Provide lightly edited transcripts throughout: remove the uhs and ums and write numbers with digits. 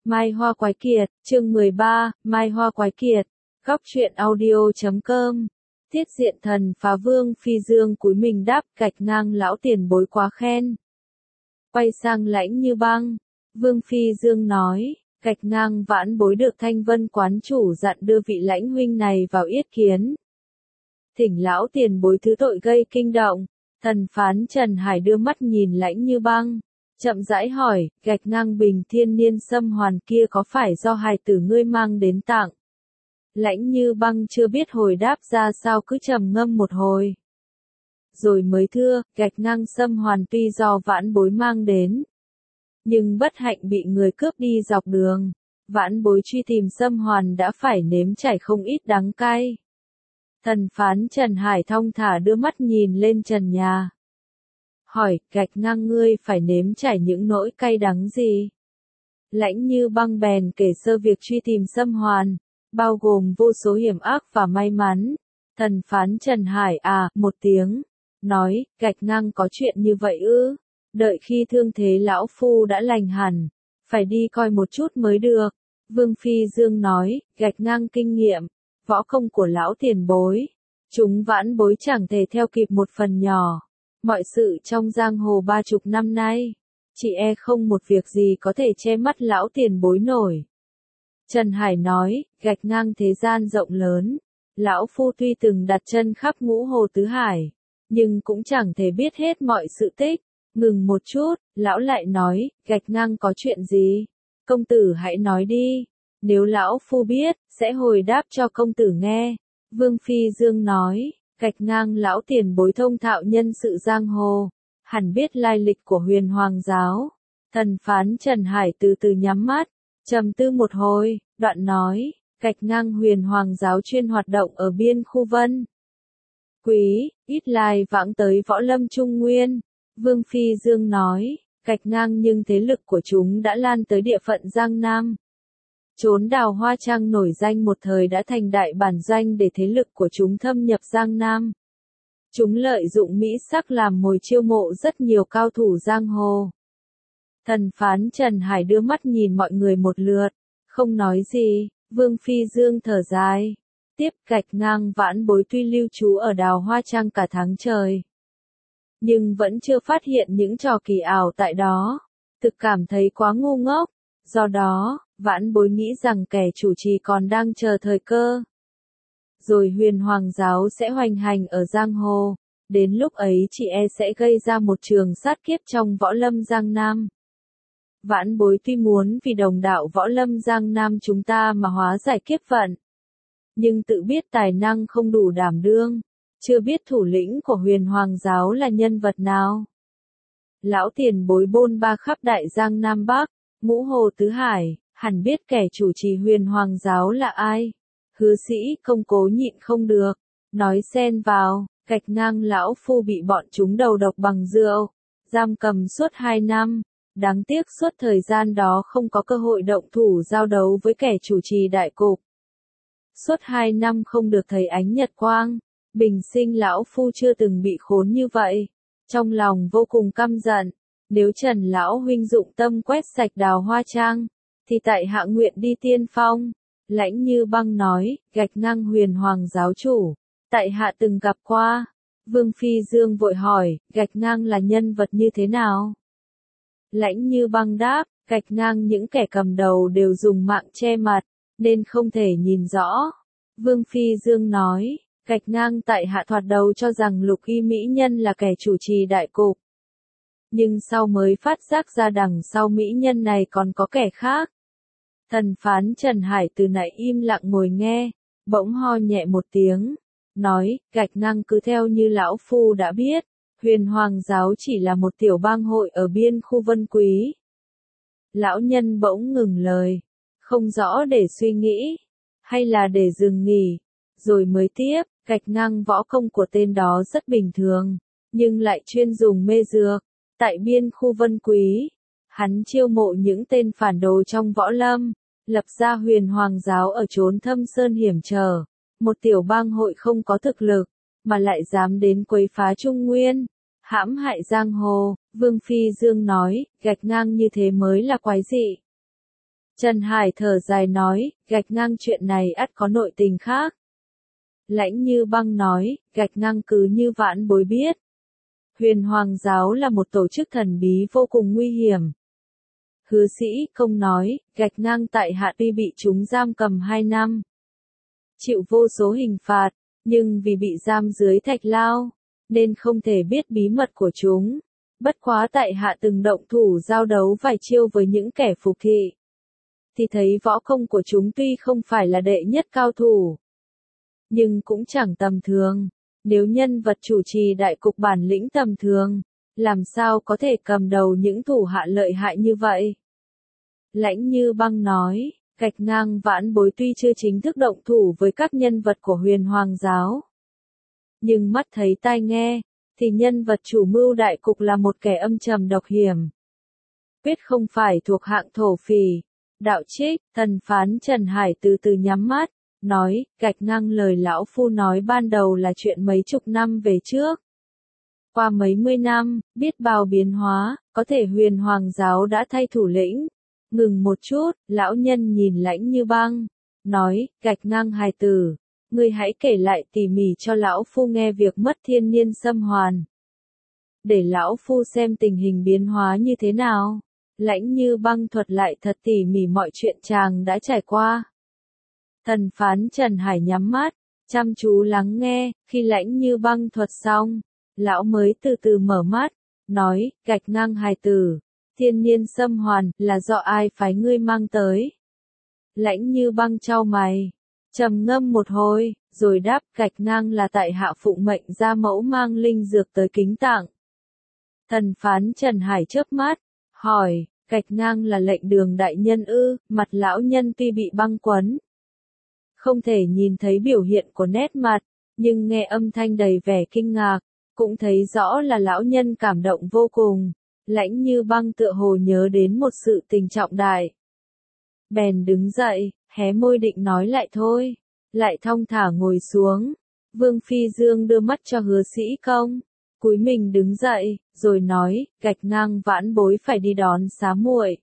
Mai Hoa Quái Kiệt, chương 13, Mai Hoa Quái Kiệt, góc truyện audio.com. Tiết diện thần phá Vương Phi Dương cúi mình đáp, gạch ngang lão tiền bối quá khen. Quay sang Lãnh Như Băng, Vương Phi Dương nói, gạch ngang vãn bối được Thanh Vân quán chủ dặn đưa vị lãnh huynh này vào yết kiến. Thỉnh lão tiền bối thứ tội gây kinh động. Thần phán Trần Hải đưa mắt nhìn Lãnh Như Băng, chậm rãi hỏi, gạch ngang bình thiên niên xâm hoàn kia có phải do hài tử ngươi mang đến tặng? Lãnh Như Băng chưa biết hồi đáp ra sao, cứ trầm ngâm một hồi. Rồi mới thưa, gạch ngang xâm hoàn tuy do vãn bối mang đến, nhưng bất hạnh bị người cướp đi dọc đường. Vãn bối truy tìm xâm hoàn đã phải nếm trải không ít đắng cay. Thần phán Trần Hải thong thả đưa mắt nhìn lên trần nhà. Hỏi, gạch ngang ngươi phải nếm trải những nỗi cay đắng gì? Lãnh Như Băng bèn kể sơ việc truy tìm xâm hoàn, bao gồm vô số hiểm ác và may mắn. Thần phán Trần Hải một tiếng, nói, gạch ngang có chuyện như vậy ư? Đợi khi thương thế lão phu đã lành hẳn, phải đi coi một chút mới được. Vương Phi Dương nói, gạch ngang kinh nghiệm, võ công của lão tiền bối, chúng vãn bối chẳng thể theo kịp một phần nhỏ. Mọi sự trong giang hồ 30 năm nay, chỉ e không một việc gì có thể che mắt lão tiền bối nổi. Trần Hải nói, gạch ngang thế gian rộng lớn, lão phu tuy từng đặt chân khắp ngũ hồ tứ hải, nhưng cũng chẳng thể biết hết mọi sự tích. Ngừng một chút, lão lại nói, gạch ngang có chuyện gì? Công tử hãy nói đi, nếu lão phu biết, sẽ hồi đáp cho công tử nghe. Vương Phi Dương nói, gạch ngang lão tiền bối thông thạo nhân sự giang hồ, hẳn biết lai lịch của Huyền Hoàng giáo. Thần phán Trần Hải từ từ nhắm mắt, trầm tư một hồi, đoạn nói, gạch ngang Huyền Hoàng giáo chuyên hoạt động ở biên khu Vân Quý, ít lai vãng tới võ lâm Trung Nguyên. Vương Phi Dương nói, gạch ngang nhưng thế lực của chúng đã lan tới địa phận Giang Nam. Chốn Đào Hoa Trang nổi danh một thời đã thành đại bản doanh để thế lực của chúng thâm nhập Giang Nam. Chúng lợi dụng mỹ sắc làm mồi chiêu mộ rất nhiều cao thủ giang hồ. Thần phán Trần Hải đưa mắt nhìn mọi người một lượt, không nói gì. Vương Phi Dương thở dài. Tiếp, gạch ngang vãn bối tuy lưu trú ở Đào Hoa Trang cả tháng trời, nhưng vẫn chưa phát hiện những trò kỳ ảo tại đó. Thực cảm thấy quá ngu ngốc. Do đó, vãn bối nghĩ rằng kẻ chủ trì còn đang chờ thời cơ. Rồi Huyền Hoàng giáo sẽ hoành hành ở giang hồ. Đến lúc ấy chị e sẽ gây ra một trường sát kiếp trong võ lâm Giang Nam. Vãn bối tuy muốn vì đồng đạo võ lâm Giang Nam chúng ta mà hóa giải kiếp vận, nhưng tự biết tài năng không đủ đảm đương. Chưa biết thủ lĩnh của Huyền Hoàng giáo là nhân vật nào. Lão tiền bối bôn ba khắp đại giang Nam Bắc, ngũ hồ tứ hải, hẳn biết kẻ chủ trì Huyền Hoàng giáo là ai. Hứa Sĩ Công cố nhịn không được, nói xen vào, gạch ngang lão phu bị bọn chúng đầu độc bằng rượu, giam cầm suốt 2 năm. Đáng tiếc suốt thời gian đó không có cơ hội động thủ giao đấu với kẻ chủ trì đại cục. Suốt 2 năm không được thấy ánh nhật quang. Bình sinh lão phu chưa từng bị khốn như vậy. Trong lòng vô cùng căm giận. Nếu Trần lão huynh dụng tâm quét sạch Đào Hoa Trang, thì tại hạ nguyện đi tiên phong. Lãnh Như Băng nói, gạch ngang Huyền Hoàng giáo chủ, tại hạ từng gặp qua. Vương Phi Dương vội hỏi, gạch ngang là nhân vật như thế nào? Lãnh Như Băng đáp, gạch ngang những kẻ cầm đầu đều dùng mạng che mặt, nên không thể nhìn rõ. Vương Phi Dương nói, gạch ngang tại hạ thoạt đầu cho rằng Lục Y mỹ nhân là kẻ chủ trì đại cục. Nhưng sau mới phát giác ra đằng sau mỹ nhân này còn có kẻ khác. Thần phán Trần Hải từ nãy im lặng ngồi nghe, bỗng ho nhẹ một tiếng, nói, gạch ngang cứ theo như lão phu đã biết, Huyền Hoàng giáo chỉ là một tiểu bang hội ở biên khu Vân Quý. Lão nhân bỗng ngừng lời, không rõ để suy nghĩ, hay là để dừng nghỉ, rồi mới tiếp, gạch ngang võ công của tên đó rất bình thường, nhưng lại chuyên dùng mê dược. Tại biên khu Vân Quý, hắn chiêu mộ những tên phản đồ trong võ lâm, lập ra Huyền Hoàng giáo ở chốn thâm sơn hiểm trở, một tiểu bang hội không có thực lực, mà lại dám đến quấy phá Trung Nguyên, hãm hại giang hồ. Vương Phi Dương nói, gạch ngang như thế mới là quái dị. Trần Hải thở dài nói, gạch ngang chuyện này ắt có nội tình khác. Lãnh Như Băng nói, gạch ngang cứ như vãn bối biết. Huyền Hoàng giáo là một tổ chức thần bí vô cùng nguy hiểm. Hứa Sĩ Công nói, gạch ngang tại hạ tuy bị chúng giam cầm 2 năm. Chịu vô số hình phạt, nhưng vì bị giam dưới thạch lao, nên không thể biết bí mật của chúng. Bất quá tại hạ từng động thủ giao đấu vài chiêu với những kẻ phục thị. Thì thấy võ công của chúng tuy không phải là đệ nhất cao thủ, nhưng cũng chẳng tầm thường. Nếu nhân vật chủ trì đại cục bản lĩnh tầm thường, làm sao có thể cầm đầu những thủ hạ lợi hại như vậy? Lãnh Như Băng nói, gạch ngang vãn bối tuy chưa chính thức động thủ với các nhân vật của Huyền Hoàng giáo, nhưng mắt thấy tai nghe, thì nhân vật chủ mưu đại cục là một kẻ âm trầm độc hiểm. Quyết không phải thuộc hạng thổ phỉ. Đạo Trích, thần phán Trần Hải từ từ nhắm mắt, nói, gạch ngang lời lão phu nói ban đầu là chuyện mấy chục năm về trước. Qua mấy mươi năm, biết bao biến hóa, có thể Huyền Hoàng giáo đã thay thủ lĩnh. Ngừng một chút, lão nhân nhìn Lãnh Như Băng, nói, gạch ngang hài tử, ngươi hãy kể lại tỉ mỉ cho lão phu nghe việc mất thiên niên xâm hoàn. Để lão phu xem tình hình biến hóa như thế nào. Lãnh Như Băng thuật lại thật tỉ mỉ mọi chuyện chàng đã trải qua. Thần phán Trần Hải nhắm mắt, chăm chú lắng nghe, khi Lãnh Như Băng thuật xong, lão mới từ từ mở mắt, nói, gạch ngang hài tử, thiên niên xâm hoàn, là do ai phái ngươi mang tới? Lãnh Như Băng chau mày, trầm ngâm một hồi, rồi đáp, gạch ngang là tại hạ phụng mệnh gia mẫu mang linh dược tới kính tặng. Thần phán Trần Hải chớp mắt, hỏi, gạch ngang là lệnh Đường đại nhân ư? Mặt lão nhân tuy bị băng quấn, không thể nhìn thấy biểu hiện của nét mặt, nhưng nghe âm thanh đầy vẻ kinh ngạc, cũng thấy rõ là lão nhân cảm động vô cùng. Lãnh Như Băng tựa hồ nhớ đến một sự tình trọng đại. Bèn đứng dậy, hé môi định nói lại thôi, lại thong thả ngồi xuống. Vương Phi Dương đưa mắt cho Hứa Sĩ Công, cúi mình đứng dậy, rồi nói, gạch ngang vãn bối phải đi đón xá muội.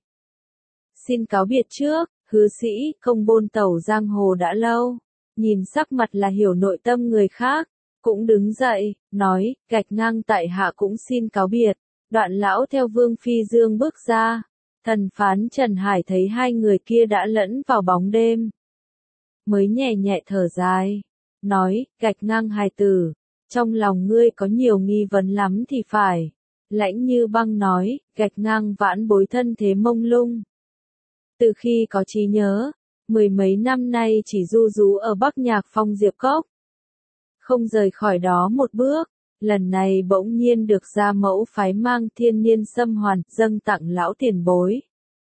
Xin cáo biệt trước. Hứa Sĩ Công bôn tẩu giang hồ đã lâu, nhìn sắc mặt là hiểu nội tâm người khác, cũng đứng dậy, nói, gạch ngang tại hạ cũng xin cáo biệt. Đoạn lão theo Vương Phi Dương bước ra, thần phán Trần Hải thấy hai người kia đã lẫn vào bóng đêm, mới nhẹ nhẹ thở dài, nói, gạch ngang hài tử, trong lòng ngươi có nhiều nghi vấn lắm thì phải. Lãnh Như Băng nói, gạch ngang vãn bối thân thế mông lung. Từ khi có trí nhớ, 10 mấy năm nay chỉ du rú ở Bắc Nhạc Phong Diệp Cốc, không rời khỏi đó một bước. Lần này bỗng nhiên được gia mẫu phái mang thiên niên xâm hoàn dâng tặng lão tiền bối.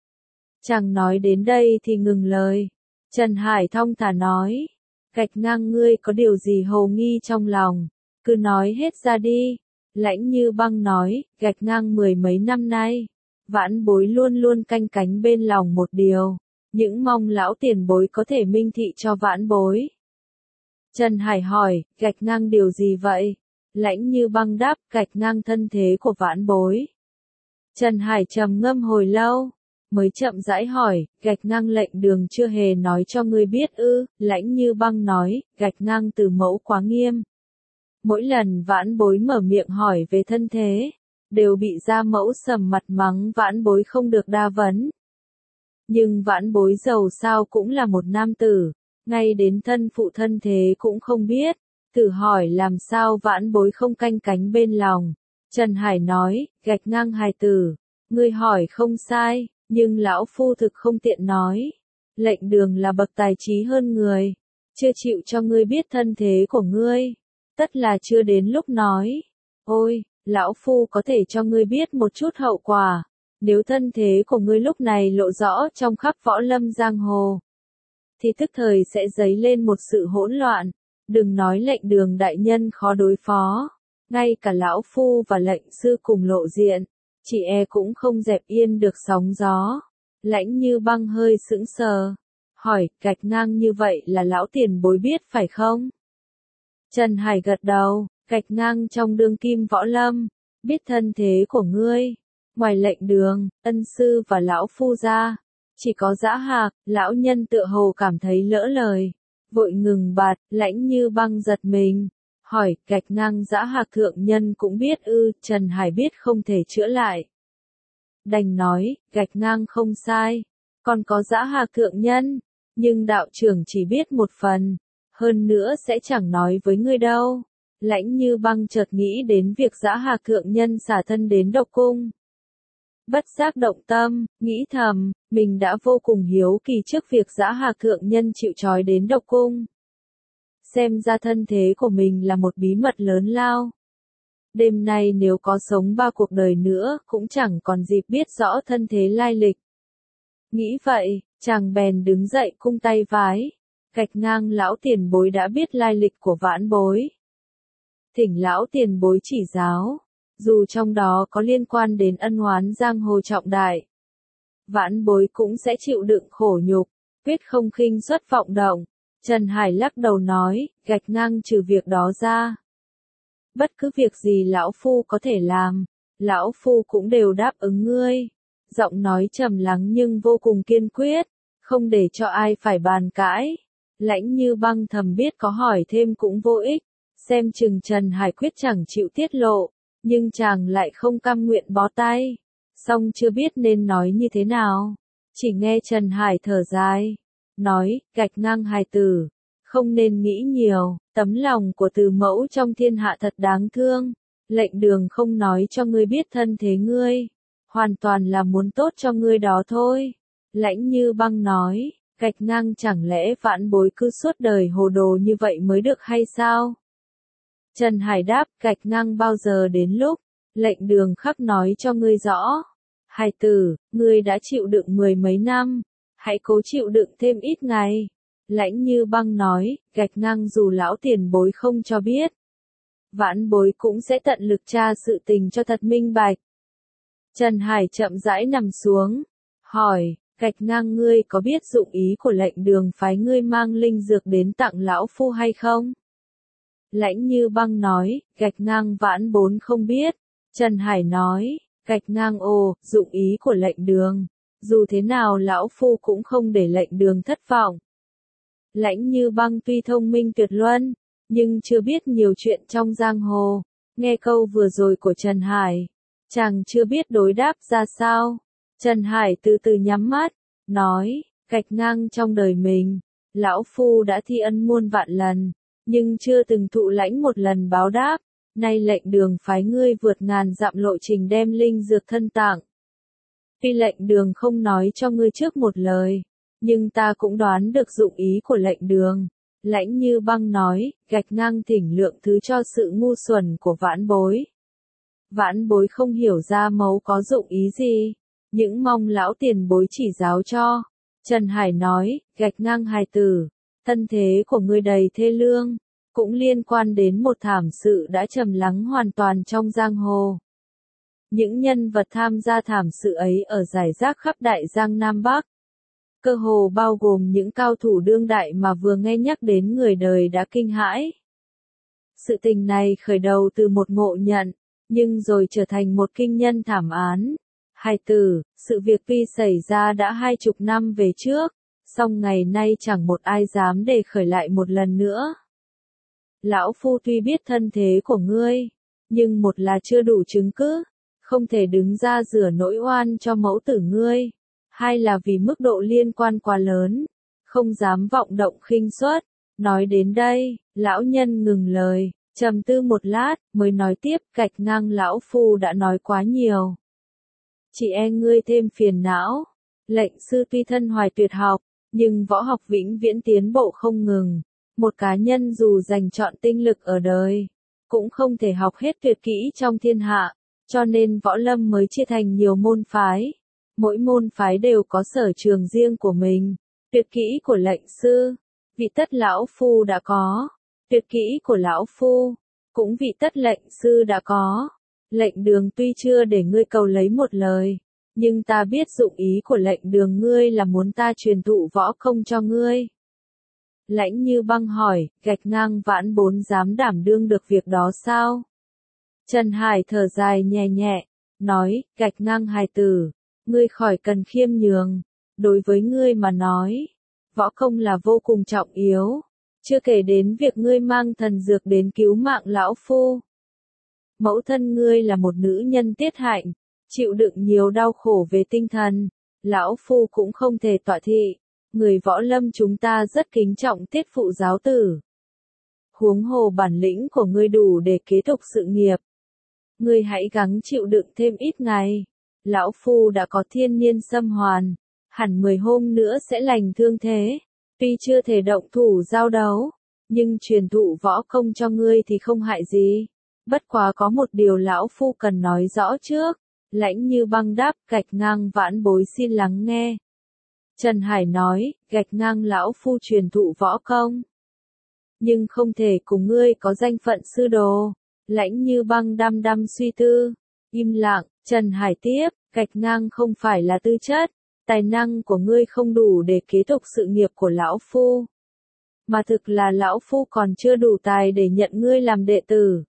Chàng nói đến đây thì ngừng lời. Trần Hải thong thả nói, gạch ngang ngươi có điều gì hồ nghi trong lòng, cứ nói hết ra đi. Lãnh Như Băng nói, gạch ngang 10 mấy năm nay, vãn bối luôn luôn canh cánh bên lòng một điều, những mong lão tiền bối có thể minh thị cho vãn bối. Trần Hải hỏi, gạch ngang điều gì vậy? Lãnh Như Băng đáp, gạch ngang thân thế của vãn bối. Trần Hải trầm ngâm hồi lâu, mới chậm rãi hỏi, gạch ngang lệnh Đường chưa hề nói cho ngươi biết ư? Lãnh Như Băng nói, gạch ngang từ mẫu quá nghiêm. Mỗi lần vãn bối mở miệng hỏi về thân thế, đều bị gia mẫu sầm mặt mắng vãn bối không được đa vấn. Nhưng vãn bối dầu sao cũng là một nam tử, ngay đến thân phụ thân thế cũng không biết, thử hỏi làm sao vãn bối không canh cánh bên lòng. Trần Hải nói, gạch ngang hài tử, ngươi hỏi không sai, nhưng lão phu thực không tiện nói. Lệnh Đường là bậc tài trí hơn người, chưa chịu cho ngươi biết thân thế của ngươi, tất là chưa đến lúc nói. Ôi, lão phu có thể cho ngươi biết một chút hậu quả, nếu thân thế của ngươi lúc này lộ rõ trong khắp võ lâm giang hồ, thì tức thời sẽ dấy lên một sự hỗn loạn. Đừng nói lệnh Đường đại nhân khó đối phó, ngay cả lão phu và lệnh sư cùng lộ diện, chỉ e cũng không dẹp yên được sóng gió. Lãnh Như Băng hơi sững sờ, hỏi, gạch ngang như vậy là lão tiền bối biết phải không? Trần Hải gật đầu, gạch ngang trong đương kim võ lâm, biết thân thế của ngươi, ngoài lệnh Đường, ân sư và lão phu ra, Chỉ có Dã Hạc, lão nhân tựa hồ cảm thấy lỡ lời, vội ngừng bạt, Lãnh Như Băng giật mình, hỏi, gạch ngang Dã Hạc thượng nhân cũng biết ư, Trần Hải biết không thể chữa lại. Đành nói, gạch ngang không sai, còn có Dã Hạc thượng nhân, nhưng đạo trưởng chỉ biết một phần, hơn nữa sẽ chẳng nói với ngươi đâu. Lãnh Như Băng chợt nghĩ đến việc Dã Hạc thượng nhân xả thân đến độc cung. Bất giác động tâm, nghĩ thầm, mình đã vô cùng hiếu kỳ trước việc Dã Hạc thượng nhân chịu trói đến độc cung. Xem ra thân thế của mình là một bí mật lớn lao. Đêm nay nếu có sống 3 cuộc đời nữa, cũng chẳng còn dịp biết rõ thân thế lai lịch. Nghĩ vậy, chàng bèn đứng dậy cung tay vái, gạch ngang lão tiền bối đã biết lai lịch của vãn bối. Thỉnh lão tiền bối chỉ giáo, dù trong đó có liên quan đến ân oán giang hồ trọng đại. Vãn bối cũng sẽ chịu đựng khổ nhục, quyết không khinh suất vọng động. Trần Hải lắc đầu nói, gạch ngang trừ việc đó ra. Bất cứ việc gì lão phu có thể làm, lão phu cũng đều đáp ứng ngươi. Giọng nói trầm lắng nhưng vô cùng kiên quyết, không để cho ai phải bàn cãi. Lãnh Như Băng thầm biết có hỏi thêm cũng vô ích, xem chừng Trần Hải quyết chẳng chịu tiết lộ, nhưng chàng lại không cam nguyện bó tay. Song chưa biết nên nói như thế nào, chỉ nghe Trần Hải thở dài, nói, gạch ngang hài tử, không nên nghĩ nhiều, tấm lòng của từ mẫu trong thiên hạ thật đáng thương, lệnh đường không nói cho ngươi biết thân thế ngươi, hoàn toàn là muốn tốt cho ngươi đó thôi. Lãnh Như Băng nói, gạch ngang chẳng lẽ vãn bối cứ suốt đời hồ đồ như vậy mới được hay sao? Trần Hải đáp, gạch ngang bao giờ đến lúc, lệnh đường khắc nói cho ngươi rõ. Hài tử, ngươi đã chịu đựng 10 mấy năm, hãy cố chịu đựng thêm ít ngày. Lãnh Như Băng nói, gạch ngang dù lão tiền bối không cho biết, vãn bối cũng sẽ tận lực tra sự tình cho thật minh bạch. Trần Hải chậm rãi nằm xuống, hỏi, gạch ngang ngươi có biết dụng ý của lệnh đường phái ngươi mang linh dược đến tặng lão phu hay không? Lãnh Như Băng nói, gạch ngang vãn bối không biết. Trần Hải nói, gạch ngang ồ, dụng ý của lệnh đường, dù thế nào lão phu cũng không để lệnh đường thất vọng. Lãnh Như Băng tuy thông minh tuyệt luân, nhưng chưa biết nhiều chuyện trong giang hồ. Nghe câu vừa rồi của Trần Hải, chàng chưa biết đối đáp ra sao. Trần Hải từ từ nhắm mắt, nói, gạch ngang trong đời mình, lão phu đã thi ân muôn vạn lần, nhưng chưa từng thụ lãnh một lần báo đáp. Nay lệnh đường phái ngươi vượt ngàn dặm lộ trình đem linh dược thân tặng. Tuy lệnh đường không nói cho ngươi trước một lời, nhưng ta cũng đoán được dụng ý của lệnh đường. Lãnh Như Băng nói, gạch ngang thỉnh lượng thứ cho sự ngu xuẩn của vãn bối. Vãn bối không hiểu ra mấu có dụng ý gì, những mong lão tiền bối chỉ giáo cho. Trần Hải nói, gạch ngang hài tử, thân thế của ngươi đầy thê lương, cũng liên quan đến một thảm sự đã trầm lắng hoàn toàn trong giang hồ. Những nhân vật tham gia thảm sự ấy ở rải rác khắp đại giang Nam Bắc. Cơ hồ bao gồm những cao thủ đương đại mà vừa nghe nhắc đến người đời đã kinh hãi. Sự tình này khởi đầu từ một ngộ nhận, nhưng rồi trở thành một kinh nhân thảm án. Hài tử, sự việc tuy xảy ra đã 20 năm về trước, song ngày nay chẳng một ai dám để khởi lại một lần nữa. Lão phu tuy biết thân thế của ngươi, nhưng một là chưa đủ chứng cứ, không thể đứng ra rửa nỗi oan cho mẫu tử ngươi. Hai là vì mức độ liên quan quá lớn, không dám vọng động khinh suất. Nói đến đây, lão nhân ngừng lời, trầm tư một lát, mới nói tiếp, gạch ngang lão phu đã nói quá nhiều. Chỉ e ngươi thêm phiền não. Lệnh sư tuy thân hoài tuyệt học, nhưng võ học vĩnh viễn tiến bộ không ngừng. Một cá nhân dù dành trọn tinh lực ở đời, cũng không thể học hết tuyệt kỹ trong thiên hạ, cho nên võ lâm mới chia thành nhiều môn phái. Mỗi môn phái đều có sở trường riêng của mình. Tuyệt kỹ của lệnh sư, vị tất lão phu đã có. Tuyệt kỹ của lão phu, cũng vị tất lệnh sư đã có. Lệnh đường tuy chưa để ngươi cầu lấy một lời, nhưng ta biết dụng ý của lệnh đường ngươi là muốn ta truyền thụ võ công cho ngươi. Lãnh Như Băng hỏi, gạch ngang vãn bối dám đảm đương được việc đó sao? Trần Hải thở dài nhẹ nhẹ, nói, gạch ngang hài tử, ngươi khỏi cần khiêm nhường, đối với ngươi mà nói, võ công là vô cùng trọng yếu, chưa kể đến việc ngươi mang thần dược đến cứu mạng lão phu. Mẫu thân ngươi là một nữ nhân tiết hạnh, chịu đựng nhiều đau khổ về tinh thần, lão phu cũng không thể tọa thị, người võ lâm chúng ta rất kính trọng tiết phụ giáo tử. Huống hồ bản lĩnh của ngươi đủ để kế tục sự nghiệp. Ngươi hãy gắng chịu đựng thêm ít ngày, lão phu đã có thiên niên xâm hoàn, hẳn 10 hôm nữa sẽ lành thương thế, tuy chưa thể động thủ giao đấu, nhưng truyền thụ võ công cho ngươi thì không hại gì. Bất quá có một điều lão phu cần nói rõ trước. Lãnh Như Băng đáp, gạch ngang vãn bối xin lắng nghe. Trần Hải nói, gạch ngang lão phu truyền thụ võ công, nhưng không thể cùng ngươi có danh phận sư đồ. Lãnh Như Băng đăm đăm suy tư, im lặng. Trần Hải tiếp, gạch ngang không phải là tư chất, tài năng của ngươi không đủ để kế tục sự nghiệp của lão phu, mà thực là lão phu còn chưa đủ tài để nhận ngươi làm đệ tử.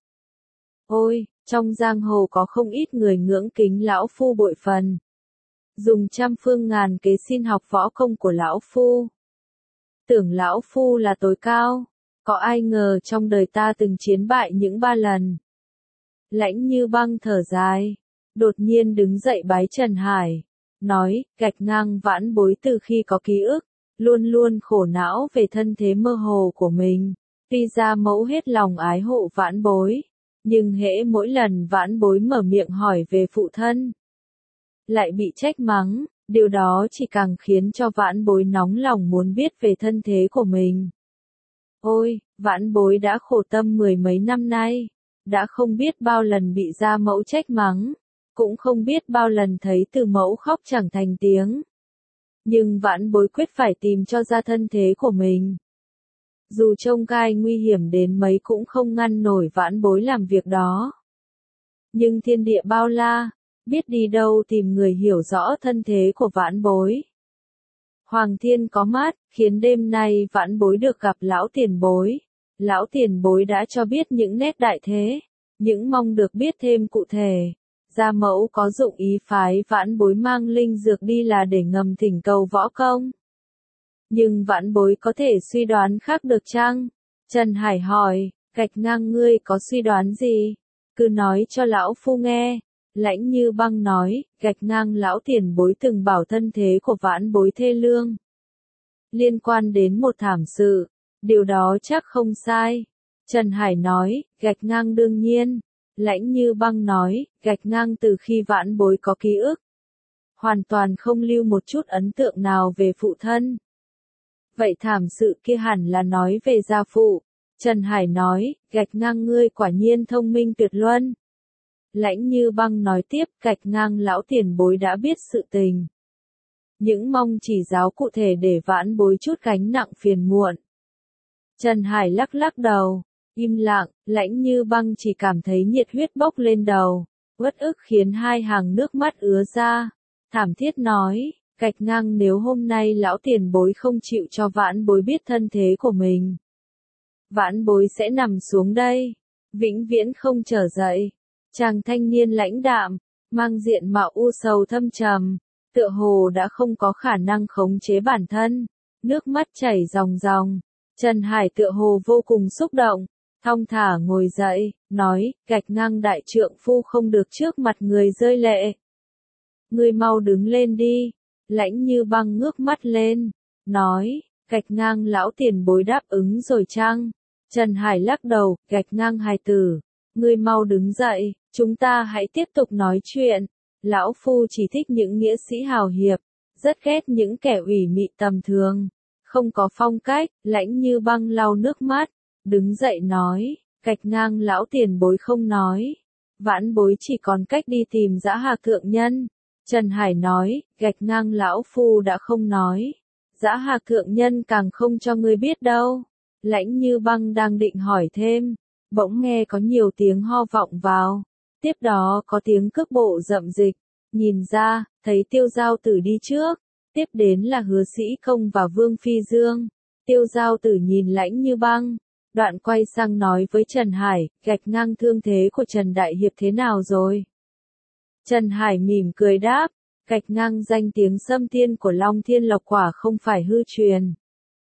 Ôi, trong giang hồ có không ít người ngưỡng kính lão phu bội phần, dùng trăm phương ngàn kế xin học võ công của lão phu. Tưởng lão phu là tối cao, có ai ngờ trong đời ta từng chiến bại những 3 lần. Lãnh Như Băng thở dài, đột nhiên đứng dậy bái Trần Hải, nói, gạch ngang vãn bối từ khi có ký ức, luôn luôn khổ não về thân thế mơ hồ của mình. Tuy gia mẫu hết lòng ái hộ vãn bối, nhưng hễ mỗi lần vãn bối mở miệng hỏi về phụ thân, lại bị trách mắng, điều đó chỉ càng khiến cho vãn bối nóng lòng muốn biết về thân thế của mình. Ôi, vãn bối đã khổ tâm 10 mấy năm nay, đã không biết bao lần bị gia mẫu trách mắng, cũng không biết bao lần thấy từ mẫu khóc chẳng thành tiếng. Nhưng vãn bối quyết phải tìm cho ra thân thế của mình. Dù trông gai nguy hiểm đến mấy cũng không ngăn nổi vãn bối làm việc đó. Nhưng thiên địa bao la, biết đi đâu tìm người hiểu rõ thân thế của vãn bối. Hoàng thiên có mắt, khiến đêm nay vãn bối được gặp lão tiền bối. Lão tiền bối đã cho biết những nét đại thế, những mong được biết thêm cụ thể. Gia mẫu có dụng ý phái vãn bối mang linh dược đi là để ngầm thỉnh cầu võ công. Nhưng vãn bối có thể suy đoán khác được chăng? Trần Hải hỏi, gạch ngang ngươi có suy đoán gì? Cứ nói cho lão phu nghe. Lãnh Như Băng nói, gạch ngang lão tiền bối từng bảo thân thế của vãn bối thê lương, liên quan đến một thảm sự, điều đó chắc không sai. Trần Hải nói, gạch ngang đương nhiên. Lãnh Như Băng nói, gạch ngang từ khi vãn bối có ký ức, hoàn toàn không lưu một chút ấn tượng nào về phụ thân. Vậy thảm sự kia hẳn là nói về gia phụ. Trần Hải nói, gạch ngang ngươi quả nhiên thông minh tuyệt luân. Lãnh Như Băng nói tiếp, gạch ngang lão tiền bối đã biết sự tình, những mong chỉ giáo cụ thể để vãn bối chút gánh nặng phiền muộn. Trần Hải lắc lắc đầu, im lặng. Lãnh Như Băng chỉ cảm thấy nhiệt huyết bốc lên đầu, uất ức khiến 2 hàng nước mắt ứa ra, thảm thiết nói, gạch ngang nếu hôm nay lão tiền bối không chịu cho vãn bối biết thân thế của mình, vãn bối sẽ nằm xuống đây, vĩnh viễn không trở dậy. Chàng thanh niên lãnh đạm, mang diện mạo u sầu thâm trầm, tựa hồ đã không có khả năng khống chế bản thân, nước mắt chảy ròng ròng. Trần Hải tựa hồ vô cùng xúc động, thong thả ngồi dậy, nói, gạch ngang đại trượng phu không được trước mặt người rơi lệ. Ngươi mau đứng lên đi. Lãnh Như Băng ngước mắt lên, nói, gạch ngang lão tiền bối đáp ứng rồi chăng? Trần Hải lắc đầu, gạch ngang hài tử, ngươi mau đứng dậy, chúng ta hãy tiếp tục nói chuyện. Lão phu chỉ thích những nghĩa sĩ hào hiệp, rất ghét những kẻ ủy mị tầm thường, không có phong cách. Lãnh Như Băng lau nước mắt, đứng dậy nói, gạch ngang lão tiền bối không nói, vãn bối chỉ còn cách đi tìm Dã Hạc thượng nhân. Trần Hải nói, gạch ngang lão phu đã không nói, Dã Hạc thượng nhân càng không cho ngươi biết đâu. Lãnh Như Băng đang định hỏi thêm, bỗng nghe có nhiều tiếng ho vọng vào, tiếp đó có tiếng cước bộ rậm rịch, nhìn ra, thấy Tiêu Giao Tử đi trước, tiếp đến là Hứa Sĩ Công và Vương Phi Dương. Tiêu Giao Tử nhìn Lãnh Như Băng, đoạn quay sang nói với Trần Hải, gạch ngang thương thế của Trần Đại Hiệp thế nào rồi? Trần Hải mỉm cười đáp, Gạch ngang danh tiếng xâm thiên của Long Thiên Lộc quả không phải hư truyền.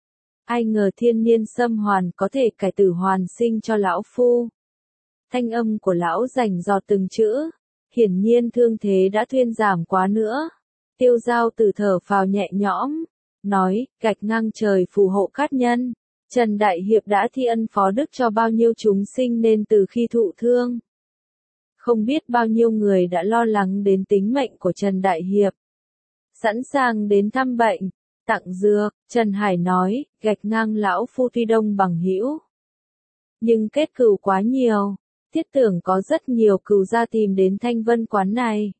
Ai ngờ thiên niên xâm hoàn có thể cải tử hoàn sinh cho lão phu. Thanh âm của lão rành giọt từng chữ. Hiển nhiên thương thế đã thuyên giảm quá nữa. Tiêu Giao Tử thở phào nhẹ nhõm. Nói, gạch ngang trời phù hộ cát nhân. Trần Đại Hiệp đã thi ân phó đức cho bao nhiêu chúng sinh nên từ khi thụ thương. Không biết bao nhiêu người đã lo lắng đến tính mệnh của Trần Đại Hiệp. Sẵn sàng đến thăm bệnh, tặng dược, Trần Hải nói, gạch ngang lão phu tuy đông bằng hữu. Nhưng kết cừu quá nhiều, thiết tưởng có rất nhiều cừu gia tìm đến Thanh Vân quán này.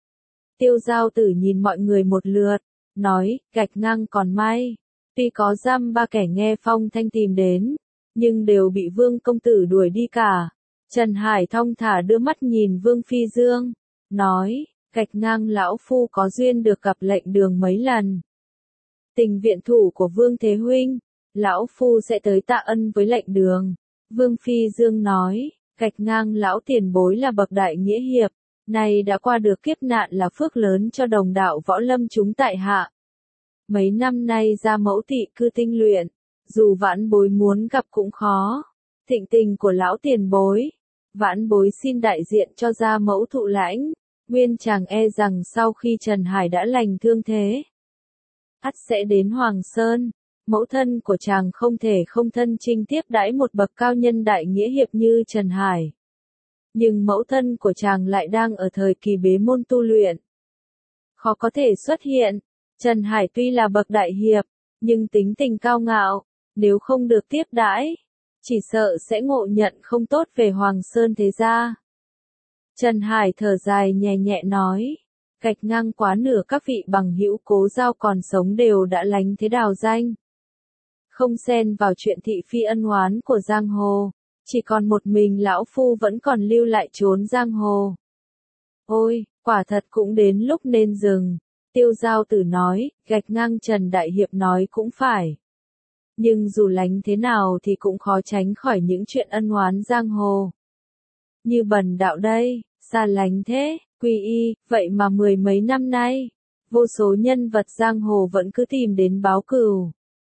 Tiêu Giao Tử nhìn mọi người một lượt, nói, gạch ngang còn may. Tuy có dăm ba kẻ nghe phong thanh tìm đến, nhưng đều bị Vương công tử đuổi đi cả. Trần Hải thong thả đưa mắt nhìn Vương Phi Dương, nói, gạch ngang lão phu có duyên được gặp lệnh đường mấy lần. Tình viện thủ của Vương Thế Huynh, lão phu sẽ tới tạ ân với lệnh đường. Vương Phi Dương nói, gạch ngang lão tiền bối là bậc đại nghĩa hiệp, này đã qua được kiếp nạn là phước lớn cho đồng đạo võ lâm chúng tại hạ. Mấy năm nay ra mẫu tị cư tinh luyện, dù vãn bối muốn gặp cũng khó. Thịnh tình của lão tiền bối, vãn bối xin đại diện cho gia mẫu thụ lãnh. Nguyên chàng e rằng sau khi Trần Hải đã lành thương thế, ắt sẽ đến Hoàng Sơn. Mẫu thân của chàng không thể không thân chinh tiếp đãi một bậc cao nhân đại nghĩa hiệp như Trần Hải. Nhưng mẫu thân của chàng lại đang ở thời kỳ bế môn tu luyện, khó có thể xuất hiện. Trần Hải tuy là bậc đại hiệp, nhưng tính tình cao ngạo, nếu không được tiếp đãi, chỉ sợ sẽ ngộ nhận không tốt về Hoàng Sơn thế gia. Trần Hải thở dài nhẹ nhẹ nói, gạch ngang quá nửa các vị bằng hữu Cố Giao còn sống đều đã lánh thế đào danh. Không xen vào chuyện thị phi ân oán của giang hồ, chỉ còn một mình lão phu vẫn còn lưu lại trốn giang hồ. Ôi, quả thật cũng đến lúc nên dừng. Tiêu Giao Tử nói, gạch ngang Trần Đại Hiệp nói cũng phải. Nhưng dù lánh thế nào thì cũng khó tránh khỏi những chuyện ân oán giang hồ. Như Bần đạo đây, xa lánh thế, quy y, vậy mà mười mấy năm nay, vô số nhân vật giang hồ vẫn cứ tìm đến báo cừu.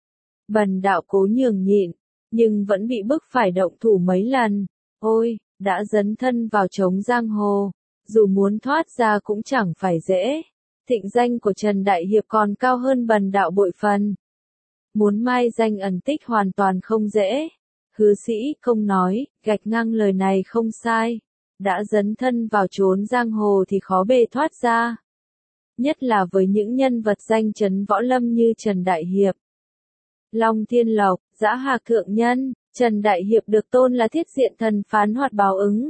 Bần đạo cố nhường nhịn, nhưng vẫn bị bức phải động thủ mấy lần. Ôi, đã dấn thân vào trống giang hồ, dù muốn thoát ra cũng chẳng phải dễ. Thịnh danh của Trần Đại Hiệp còn cao hơn bần đạo bội phần. Muốn mai danh ẩn tích hoàn toàn không dễ. Hứa Sĩ Công nói, gạch ngang lời này không sai. Đã dấn thân vào chốn giang hồ thì khó bề thoát ra. Nhất là với những nhân vật danh chấn võ lâm như Trần Đại Hiệp, Long Thiên Lộc, Dã Hạc Thượng Nhân. Trần Đại Hiệp được tôn là thiết diện thần phán hoạt báo ứng.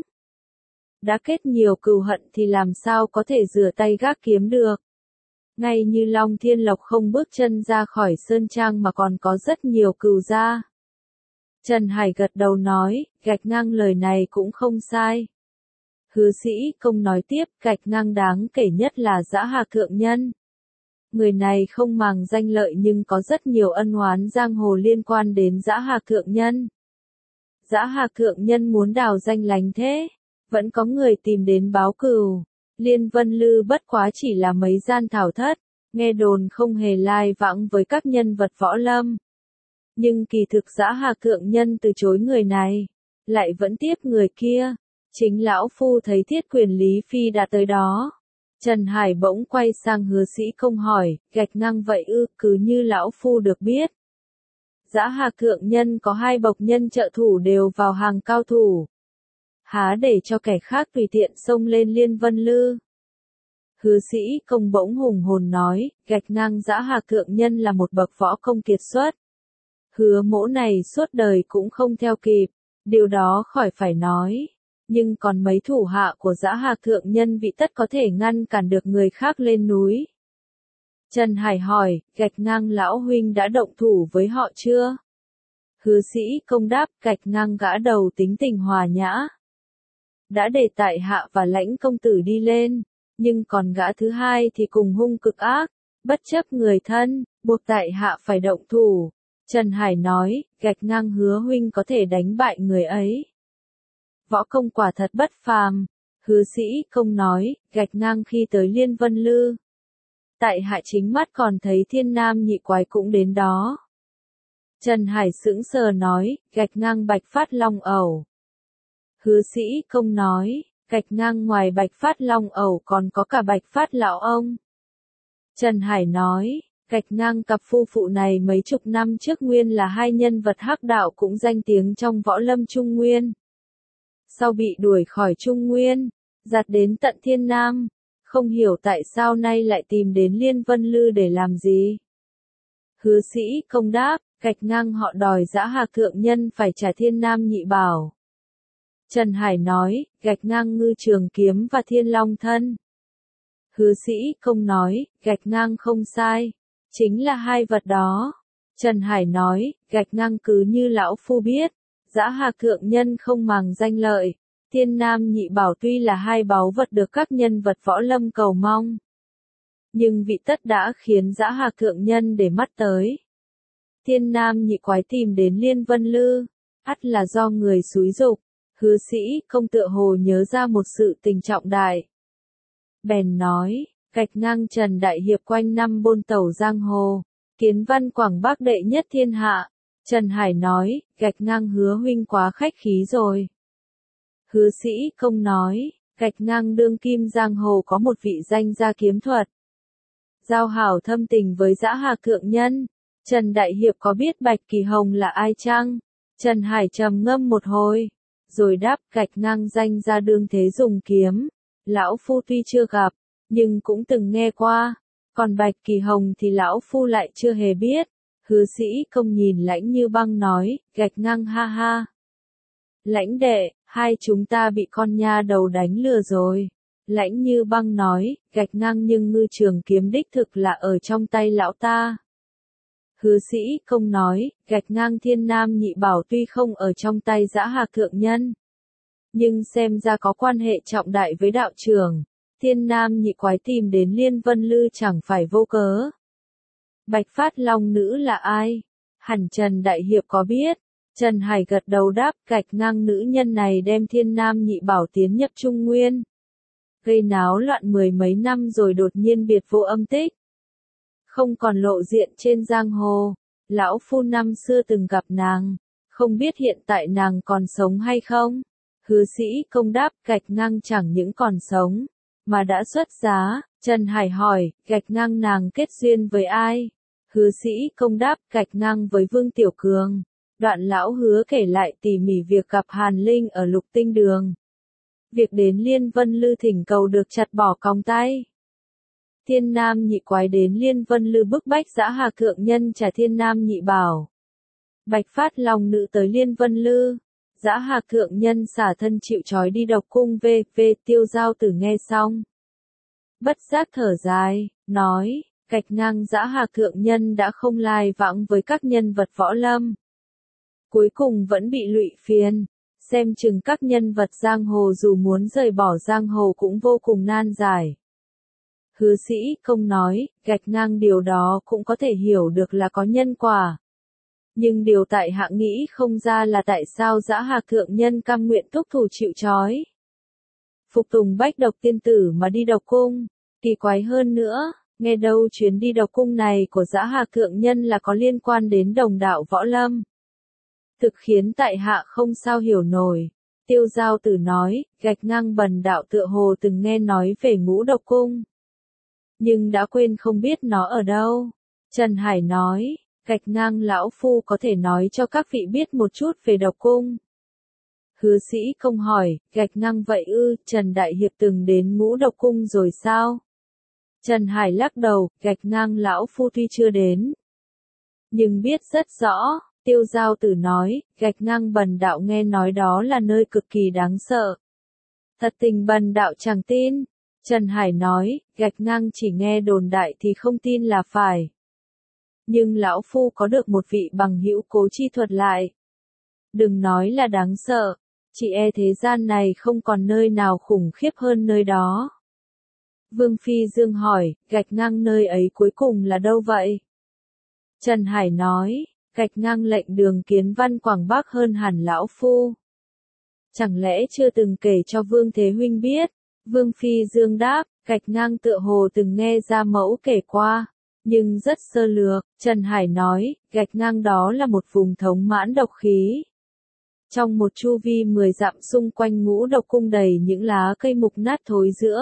Đã kết nhiều cừu hận thì làm sao có thể rửa tay gác kiếm được. Ngay như Long Thiên Lộc không bước chân ra khỏi sơn trang mà còn có rất nhiều cừu gia. Trần Hải gật đầu nói, gạch ngang lời này cũng không sai. Hứa Sĩ Công nói tiếp, gạch ngang đáng kể nhất là Dã Hạc Thượng Nhân. Người này không màng danh lợi nhưng có rất nhiều ân oán giang hồ liên quan đến Dã Hạc Thượng Nhân. Dã Hạc Thượng Nhân muốn đào danh lánh thế, vẫn có người tìm đến báo cừu. Liên Vân Lư bất quá chỉ là mấy gian thảo thất, nghe đồn không hề lai vãng với các nhân vật võ lâm. Nhưng kỳ thực Dã Hạc Thượng Nhân từ chối người này, lại vẫn tiếp người kia. Chính lão phu thấy Thiết Quyền Lý Phi đã tới đó. Trần Hải bỗng quay sang Hứa Sĩ Công hỏi, gạch ngang vậy ư? Cứ như lão phu được biết, Dã Hạc Thượng Nhân có hai bộc nhân trợ thủ đều vào hàng cao thủ. Há để cho kẻ khác tùy tiện xông lên Liên Vân Lư. Hứa Sĩ Công bỗng hùng hồn nói, gạch ngang Dã Hạc Thượng Nhân là một bậc võ công kiệt xuất. Hứa mỗ này suốt đời cũng không theo kịp, điều đó khỏi phải nói. Nhưng còn mấy thủ hạ của Dã Hạc Thượng Nhân vị tất có thể ngăn cản được người khác lên núi. Trần Hải hỏi, gạch ngang lão huynh đã động thủ với họ chưa? Hứa Sĩ Công đáp, gạch ngang gã đầu tính tình hòa nhã. Đã để tại hạ và Lãnh công tử đi lên, nhưng còn gã thứ hai thì cùng hung cực ác, bất chấp người thân, buộc tại hạ phải động thủ. Trần Hải nói, gạch ngang Hứa huynh có thể đánh bại người ấy. Võ công quả thật bất phàm. Hứa Sĩ Công nói, gạch ngang khi tới Liên Vân Lư, tại hạ chính mắt còn thấy thiên nam nhị quái cũng đến đó. Trần Hải sững sờ nói, gạch ngang Bạch Phát Long ẩu. Hứa Sĩ Công nói, gạch ngang ngoài Bạch Phát Long ẩu còn có cả Bạch Phát Lão ông. Trần Hải nói, gạch ngang cặp phu phụ này mấy chục năm trước nguyên là hai nhân vật hắc đạo cũng danh tiếng trong võ lâm Trung Nguyên. Sau bị đuổi khỏi Trung Nguyên, giạt đến tận Thiên Nam, không hiểu tại sao nay lại tìm đến Liên Vân Lư để làm gì. Hứa Sĩ Công đáp, gạch ngang họ đòi Dã Hạc thượng nhân phải trả Thiên Nam nhị bảo. Trần Hải nói, gạch ngang ngư trường kiếm và Thiên Long thân. Hứa Sĩ Công nói, gạch ngang không sai, chính là hai vật đó. Trần Hải nói, gạch ngang cứ như lão phu biết, Dã Hạc thượng nhân không màng danh lợi, Thiên Nam nhị bảo tuy là hai báu vật được các nhân vật võ lâm cầu mong, nhưng vị tất đã khiến Dã Hạc thượng nhân để mắt tới. Thiên Nam nhị quái tìm đến Liên Vân Lư, ắt là do người xúi giục. Hứa Sĩ Công tựa hồ nhớ ra một sự tình trọng đại. Bèn nói, gạch ngang Trần Đại Hiệp quanh năm bôn tẩu giang hồ, kiến văn Quảng Bắc đệ nhất thiên hạ. Trần Hải nói, gạch ngang Hứa huynh quá khách khí rồi. Hứa Sĩ Công nói, gạch ngang đương kim giang hồ có một vị danh gia kiếm thuật. Giao hảo thâm tình với Dã Hạc thượng nhân. Trần Đại Hiệp có biết Bạch Kỳ Hồng là ai chăng? Trần Hải trầm ngâm một hồi, rồi đáp, gạch ngang danh gia đương thế dùng kiếm. Lão phu tuy chưa gặp, nhưng cũng từng nghe qua. Còn Bạch Kỳ Hồng thì lão phu lại chưa hề biết. Hứa Sĩ Công nhìn Lãnh Như Băng nói, gạch ngang ha ha. Lãnh đệ, hai chúng ta bị con nha đầu đánh lừa rồi. Lãnh Như Băng nói, gạch ngang nhưng ngư trường kiếm đích thực là ở trong tay lão ta. Hứa Sĩ Công nói, gạch ngang Thiên Nam nhị bảo tuy không ở trong tay Dã Hạc thượng nhân, nhưng xem ra có quan hệ trọng đại với đạo trưởng. Thiên Nam nhị quái tìm đến Liên Vân Lư chẳng phải vô cớ. Bạch Phát Long nữ là ai? Hẳn Trần Đại Hiệp có biết. Trần Hải gật đầu đáp, gạch ngang nữ nhân này đem Thiên Nam nhị bảo tiến nhập Trung Nguyên, gây náo loạn mười mấy năm rồi đột nhiên biệt vô âm tích, không còn lộ diện trên giang hồ. Lão phu năm xưa từng gặp nàng, không biết hiện tại nàng còn sống hay không. Hứa Sĩ Công đáp, gạch ngang chẳng những còn sống, mà đã xuất giá. Trần Hải hỏi, gạch ngang nàng kết duyên với ai? Hứa Sĩ Công đáp, gạch ngang với Vương Tiểu Cường. Đoạn lão hứa kể lại tỉ mỉ việc gặp Hàn Linh ở Lục Tinh Đường, việc đến Liên Vân Lư thỉnh cầu được chặt bỏ còng tay. Thiên Nam nhị quái đến Liên Vân Lư bức bách Dã Hạc thượng nhân trả Thiên Nam nhị bảo. Bạch Phát Long nữ tới Liên Vân Lư, Dã Hạc thượng nhân xả thân chịu trói đi độc cung về. Tiêu Giao Tử nghe xong, bất giác thở dài, nói, gạch ngang Dã Hạc thượng nhân đã không lai vãng với các nhân vật võ lâm, cuối cùng vẫn bị lụy phiền. Xem chừng các nhân vật giang hồ dù muốn rời bỏ giang hồ cũng vô cùng nan giải. Hứa Sĩ Công nói, gạch ngang điều đó cũng có thể hiểu được là có nhân quả. Nhưng điều tại hạ nghĩ không ra là tại sao Dã Hạc thượng nhân cam nguyện thúc thủ chịu trói, phục tùng Bách Độc tiên tử mà đi độc cung. Kỳ quái hơn nữa, nghe đâu chuyến đi độc cung này của Dã Hạc thượng nhân là có liên quan đến đồng đạo võ lâm. Thực khiến tại hạ không sao hiểu nổi. Tiêu Giao Tử nói, gạch ngang bần đạo tựa hồ từng nghe nói về Ngũ Độc Cung, nhưng đã quên không biết nó ở đâu. Trần Hải nói, gạch ngang lão phu có thể nói cho các vị biết một chút về độc cung. Hứa Sĩ Công hỏi, gạch ngang vậy ư? Trần Đại Hiệp từng đến Ngũ Độc Cung rồi sao? Trần Hải lắc đầu, gạch ngang lão phu tuy chưa đến, nhưng biết rất rõ. Tiêu Giao Tử nói, gạch ngang bần đạo nghe nói đó là nơi cực kỳ đáng sợ. Thật tình bần đạo chẳng tin. Trần Hải nói, gạch ngang chỉ nghe đồn đại thì không tin là phải. Nhưng lão phu có được một vị bằng hữu cố chi thuật lại. Đừng nói là đáng sợ, chỉ e thế gian này không còn nơi nào khủng khiếp hơn nơi đó. Vương Phi Dương hỏi, gạch ngang nơi ấy cuối cùng là đâu vậy? Trần Hải nói, gạch ngang lệnh đường kiến văn Quảng Bắc hơn hẳn lão phu. Chẳng lẽ chưa từng kể cho Vương Thế Huynh biết? Vương Phi Dương đáp, Gạch Ngang tựa hồ từng nghe Gia Mẫu kể qua, nhưng rất sơ lược. Trần Hải nói, Gạch Ngang đó là một vùng thống mãn độc khí. Trong một chu vi 10 dặm xung quanh Ngũ Độc Cung đầy những lá cây mục nát thối rữa.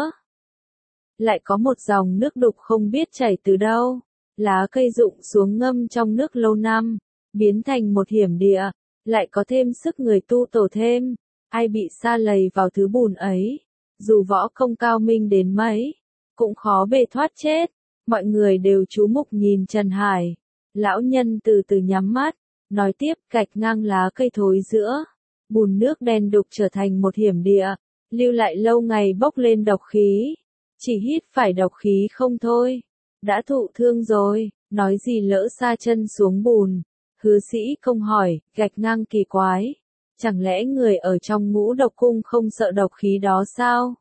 Lại có một dòng nước đục không biết chảy từ đâu. Lá cây rụng xuống ngâm trong nước lâu năm, biến thành một hiểm địa, lại có thêm sức người tu tổ thêm. Ai bị sa lầy vào thứ bùn ấy, dù võ công cao minh đến mấy, cũng khó bề thoát chết. Mọi người đều chú mục nhìn Trần Hải. Lão nhân từ từ nhắm mắt, nói tiếp, Gạch Ngang lá cây thối rữa, bùn nước đen đục trở thành một hiểm địa, lưu lại lâu ngày bốc lên độc khí. Chỉ hít phải độc khí không thôi, đã thụ thương rồi, nói gì lỡ sa chân xuống bùn. Hứa Sĩ Công hỏi, Gạch Ngang kỳ quái, chẳng lẽ người ở trong Ngũ Độc Cung không sợ độc khí đó sao?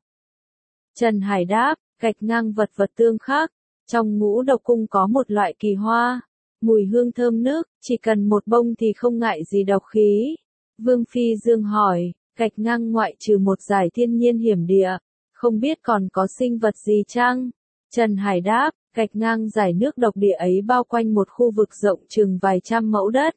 Trần Hải đáp, Gạch Ngang vật vật tương khắc, trong Ngũ Độc Cung có một loại kỳ hoa, mùi hương thơm nức, chỉ cần một bông thì không ngại gì độc khí. Vương Phi Dương hỏi, Gạch Ngang ngoại trừ một giải thiên nhiên hiểm địa, không biết còn có sinh vật gì chăng? Trần Hải đáp, Gạch Ngang giải nước độc địa ấy bao quanh một khu vực rộng chừng vài trăm mẫu đất.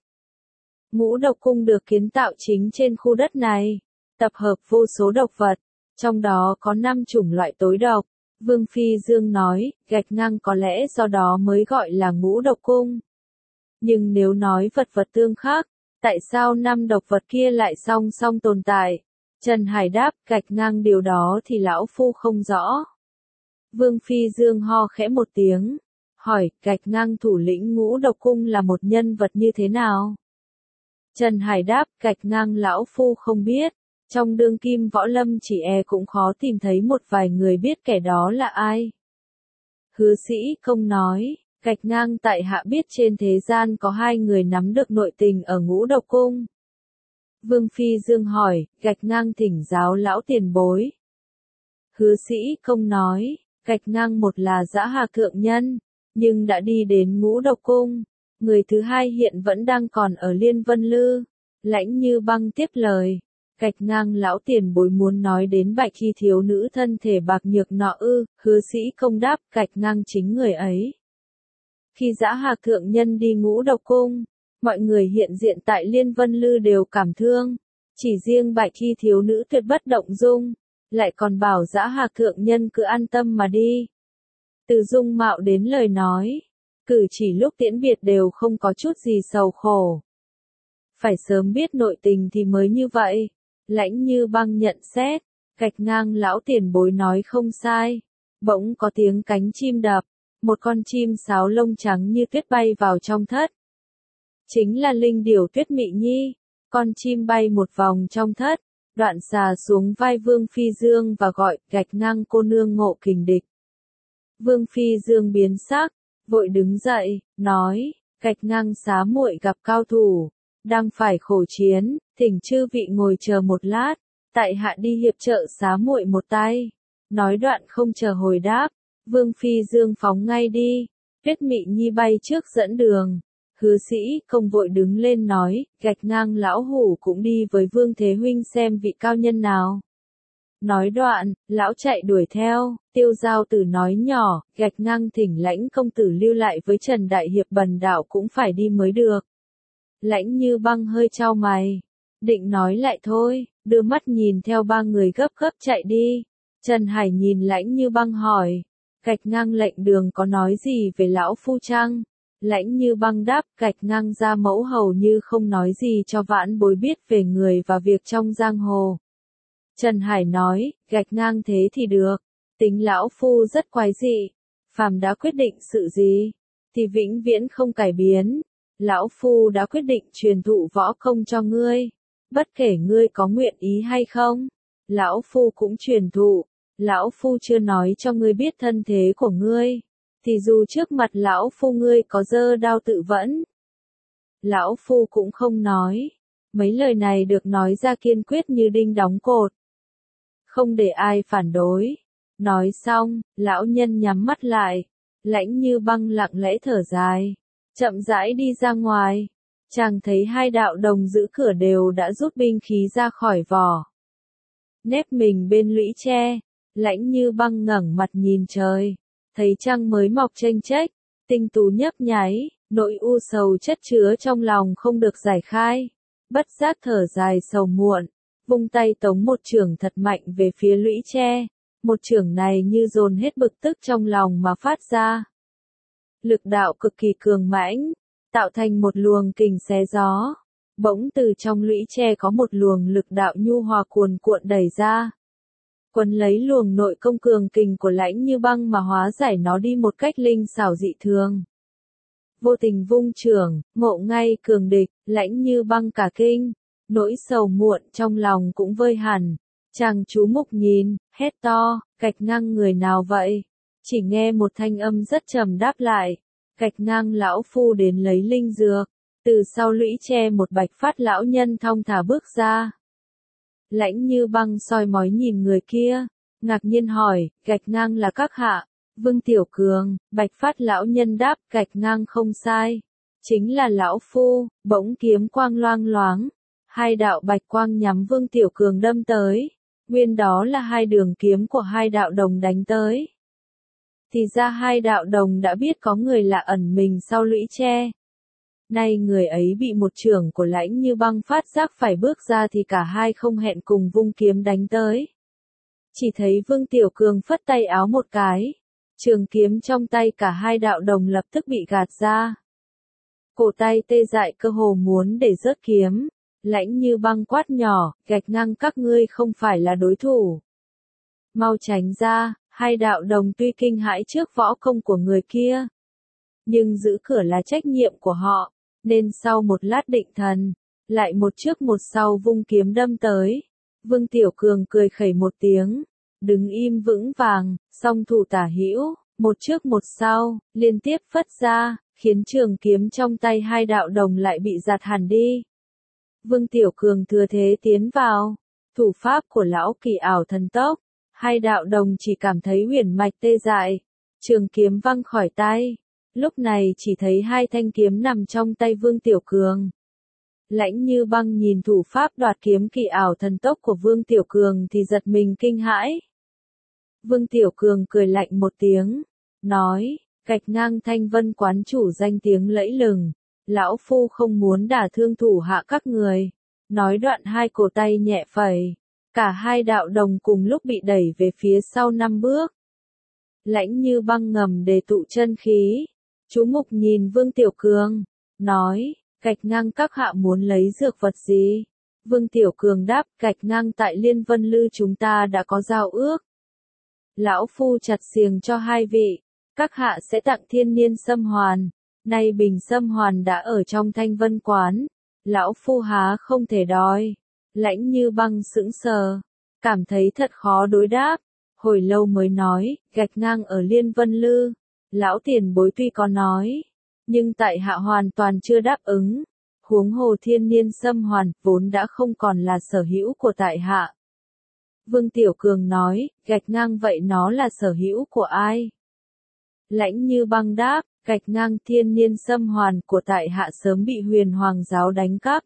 Ngũ Độc Cung được kiến tạo chính trên khu đất này, tập hợp vô số độc vật, trong đó có 5 chủng loại tối độc. Vương Phi Dương nói, Gạch Ngang có lẽ do đó mới gọi là Ngũ Độc Cung. Nhưng nếu nói vật vật tương khắc, tại sao 5 độc vật kia lại song song tồn tại? Trần Hải đáp, Gạch Ngang điều đó thì lão phu không rõ. Vương Phi Dương ho khẽ một tiếng, hỏi, Gạch Ngang thủ lĩnh Ngũ Độc Cung là một nhân vật như thế nào? Trần Hải đáp, Gạch Ngang lão phu không biết, trong đương kim võ lâm chỉ cũng khó tìm thấy một vài người biết kẻ đó là ai. Hứa Sĩ Công nói, Gạch Ngang tại hạ biết trên thế gian có 2 người nắm được nội tình ở Ngũ Độc Cung. Vương Phi Dương hỏi, Gạch Ngang thỉnh giáo lão tiền bối. Hứa Sĩ Công nói, Gạch Ngang một là Dã Hà thượng nhân, nhưng đã đi đến Ngũ Độc Cung. Người thứ hai hiện vẫn đang còn ở Liên Vân Lư. Lãnh Như Băng tiếp lời, Gạch Ngang lão tiền bối muốn nói đến Bạch Y thiếu nữ thân thể bạc nhược nọ ư? Hứa Sĩ Công đáp, Gạch Ngang chính người ấy. Khi Dã Hà thượng nhân đi Ngũ Độc Cung, mọi người hiện diện tại Liên Vân Lư đều cảm thương, chỉ riêng Bạch Y thiếu nữ tuyệt bất động dung, lại còn bảo Dã Hà thượng nhân cứ an tâm mà đi. Từ dung mạo đến lời nói, cử chỉ lúc tiễn biệt đều không có chút gì sầu khổ. Phải sớm biết nội tình thì mới như vậy. Lãnh Như Băng nhận xét, Gạch Ngang lão tiền bối nói không sai. Bỗng có tiếng cánh chim đập, một con chim sáo lông trắng như tuyết bay vào trong thất. Chính là linh điểu Tuyết Mị Nhi. Con chim bay một vòng trong thất, đoạn xà xuống vai Vương Phi Dương và gọi, Gạch Ngang cô nương ngộ kình địch. Vương Phi Dương biến sắc, vội đứng dậy, nói, Gạch Ngang xá muội gặp cao thủ, đang phải khổ chiến, thỉnh chư vị ngồi chờ một lát, tại hạ đi hiệp trợ xá muội một tay. Nói đoạn không chờ hồi đáp, Vương Phi Dương phóng ngay đi, Tuyết Mị Nhi bay trước dẫn đường. Hứa Sĩ Công vội đứng lên nói, Gạch Ngang lão hủ cũng đi với Vương Thế Huynh xem vị cao nhân nào. Nói đoạn, lão chạy đuổi theo. Tiêu Giao Tử nói nhỏ, Gạch Ngang thỉnh Lãnh công tử lưu lại với Trần Đại Hiệp bần đạo cũng phải đi mới được. Lãnh Như Băng hơi chau mày, định nói lại thôi, đưa mắt nhìn theo 3 người gấp gấp chạy đi. Trần Hải nhìn Lãnh Như Băng hỏi, Gạch Ngang lệnh đường có nói gì về lão phu chăng? Lãnh Như Băng đáp, Gạch Ngang gia mẫu hầu như không nói gì cho vãn bối biết về người và việc trong giang hồ. Trần Hải nói, Gạch Ngang thế thì được, tính lão phu rất quái dị, phàm đã quyết định sự gì, thì vĩnh viễn không cải biến. Lão phu đã quyết định truyền thụ võ công cho ngươi, bất kể ngươi có nguyện ý hay không, lão phu cũng truyền thụ. Lão phu chưa nói cho ngươi biết thân thế của ngươi, thì dù trước mặt lão phu ngươi có giơ đao tự vẫn, lão phu cũng không nói. Mấy lời này được nói ra kiên quyết như đinh đóng cột, không để ai phản đối. Nói xong, lão nhân nhắm mắt lại, Lãnh Như Băng lặng lẽ thở dài, chậm rãi đi ra ngoài. Chàng thấy 2 đạo đồng giữ cửa đều đã rút binh khí ra khỏi vỏ, nép mình bên lũy tre. Lãnh Như Băng ngẩng mặt nhìn trời, thấy trăng mới mọc chênh chếch, tinh tú nhấp nháy, nỗi u sầu chất chứa trong lòng không được giải khai, bất giác thở dài sầu muộn, vung tay tống một chưởng thật mạnh về phía Lũy Tre, một chưởng này như dồn hết bực tức trong lòng mà phát ra. Lực đạo cực kỳ cường mãnh, tạo thành một luồng kình xé gió, bỗng từ trong Lũy Tre có một luồng lực đạo nhu hòa cuồn cuộn đẩy ra. Quấn lấy luồng nội công cường kình của Lãnh Như Băng mà hóa giải nó đi một cách linh xảo dị thường. Vô tình vung chưởng, ngộ ngay cường địch, Lãnh Như Băng cả kinh, nỗi sầu muộn trong lòng cũng vơi hẳn. Chàng chú mục nhìn, hét to, Gạch Ngang người nào vậy? Chỉ nghe một thanh âm rất trầm đáp lại, Gạch Ngang lão phu đến lấy linh dược. Từ sau Lũy Tre một bạch phát lão nhân thong thả bước ra. Lãnh Như Băng soi mói nhìn người kia, ngạc nhiên hỏi, Gạch Ngang là các hạ? Vương Tiểu Cường, bạch phát lão nhân đáp, Gạch Ngang không sai. Chính là lão phu, bỗng kiếm quang loang loáng. Hai đạo bạch quang nhắm Vương Tiểu Cường đâm tới. Nguyên đó là hai đường kiếm của hai đạo đồng đánh tới. Thì ra hai đạo đồng đã biết có người lạ ẩn mình sau Lũy Tre. Nay người ấy bị một chưởng của Lãnh Như Băng phát giác phải bước ra thì cả hai không hẹn cùng vung kiếm đánh tới. Chỉ thấy Vương Tiểu Cường phất tay áo một cái, trường kiếm trong tay cả hai đạo đồng lập tức bị gạt ra. Cổ tay tê dại cơ hồ muốn để rớt kiếm, Lãnh Như Băng quát nhỏ, Gạch Ngang các ngươi không phải là đối thủ. Mau tránh ra, hai đạo đồng tuy kinh hãi trước võ công của người kia, nhưng giữ cửa là trách nhiệm của họ, nên sau một lát định thần, lại một trước một sau vung kiếm đâm tới. Vương Tiểu Cường cười khẩy một tiếng, đứng im vững vàng, song thủ tả hữu, một trước một sau, liên tiếp phất ra, khiến trường kiếm trong tay hai đạo đồng lại bị giạt hẳn đi. Vương Tiểu Cường thừa thế tiến vào, thủ pháp của lão kỳ ảo thần tốc, hai đạo đồng chỉ cảm thấy huyền mạch tê dại, trường kiếm văng khỏi tay. Lúc này chỉ thấy hai thanh kiếm nằm trong tay Vương Tiểu Cường. Lãnh Như Băng nhìn thủ pháp đoạt kiếm kỳ ảo thần tốc của Vương Tiểu Cường thì giật mình kinh hãi. Vương Tiểu Cường cười lạnh một tiếng, nói, Gạch Ngang Thanh Vân quán chủ danh tiếng lẫy lừng, lão phu không muốn đả thương thủ hạ các người. Nói đoạn hai cổ tay nhẹ phẩy, cả hai đạo đồng cùng lúc bị đẩy về phía sau 5 bước. Lãnh Như Băng ngầm để tụ chân khí, chú mục nhìn Vương Tiểu Cường, nói, Gạch Ngang các hạ muốn lấy dược vật gì? Vương Tiểu Cường đáp, Gạch Ngang tại Liên Vân Lư chúng ta đã có giao ước. Lão phu chặt xiềng cho hai vị, các hạ sẽ tặng thiên niên sâm hoàn. Nay bình sâm hoàn đã ở trong Thanh Vân quán, lão phu há không thể đòi. Lãnh Như Băng sững sờ, cảm thấy thật khó đối đáp, hồi lâu mới nói, Gạch Ngang ở Liên Vân Lư. Lão tiền bối tuy có nói, nhưng tại hạ hoàn toàn chưa đáp ứng. Huống hồ thiên niên sâm hoàn vốn đã không còn là sở hữu của tại hạ. Vương Tiểu Cường nói, Gạch Ngang vậy nó là sở hữu của ai? Lãnh Như Băng đáp, Gạch Ngang thiên niên sâm hoàn của tại hạ sớm bị Huyền Hoàng giáo đánh cắp.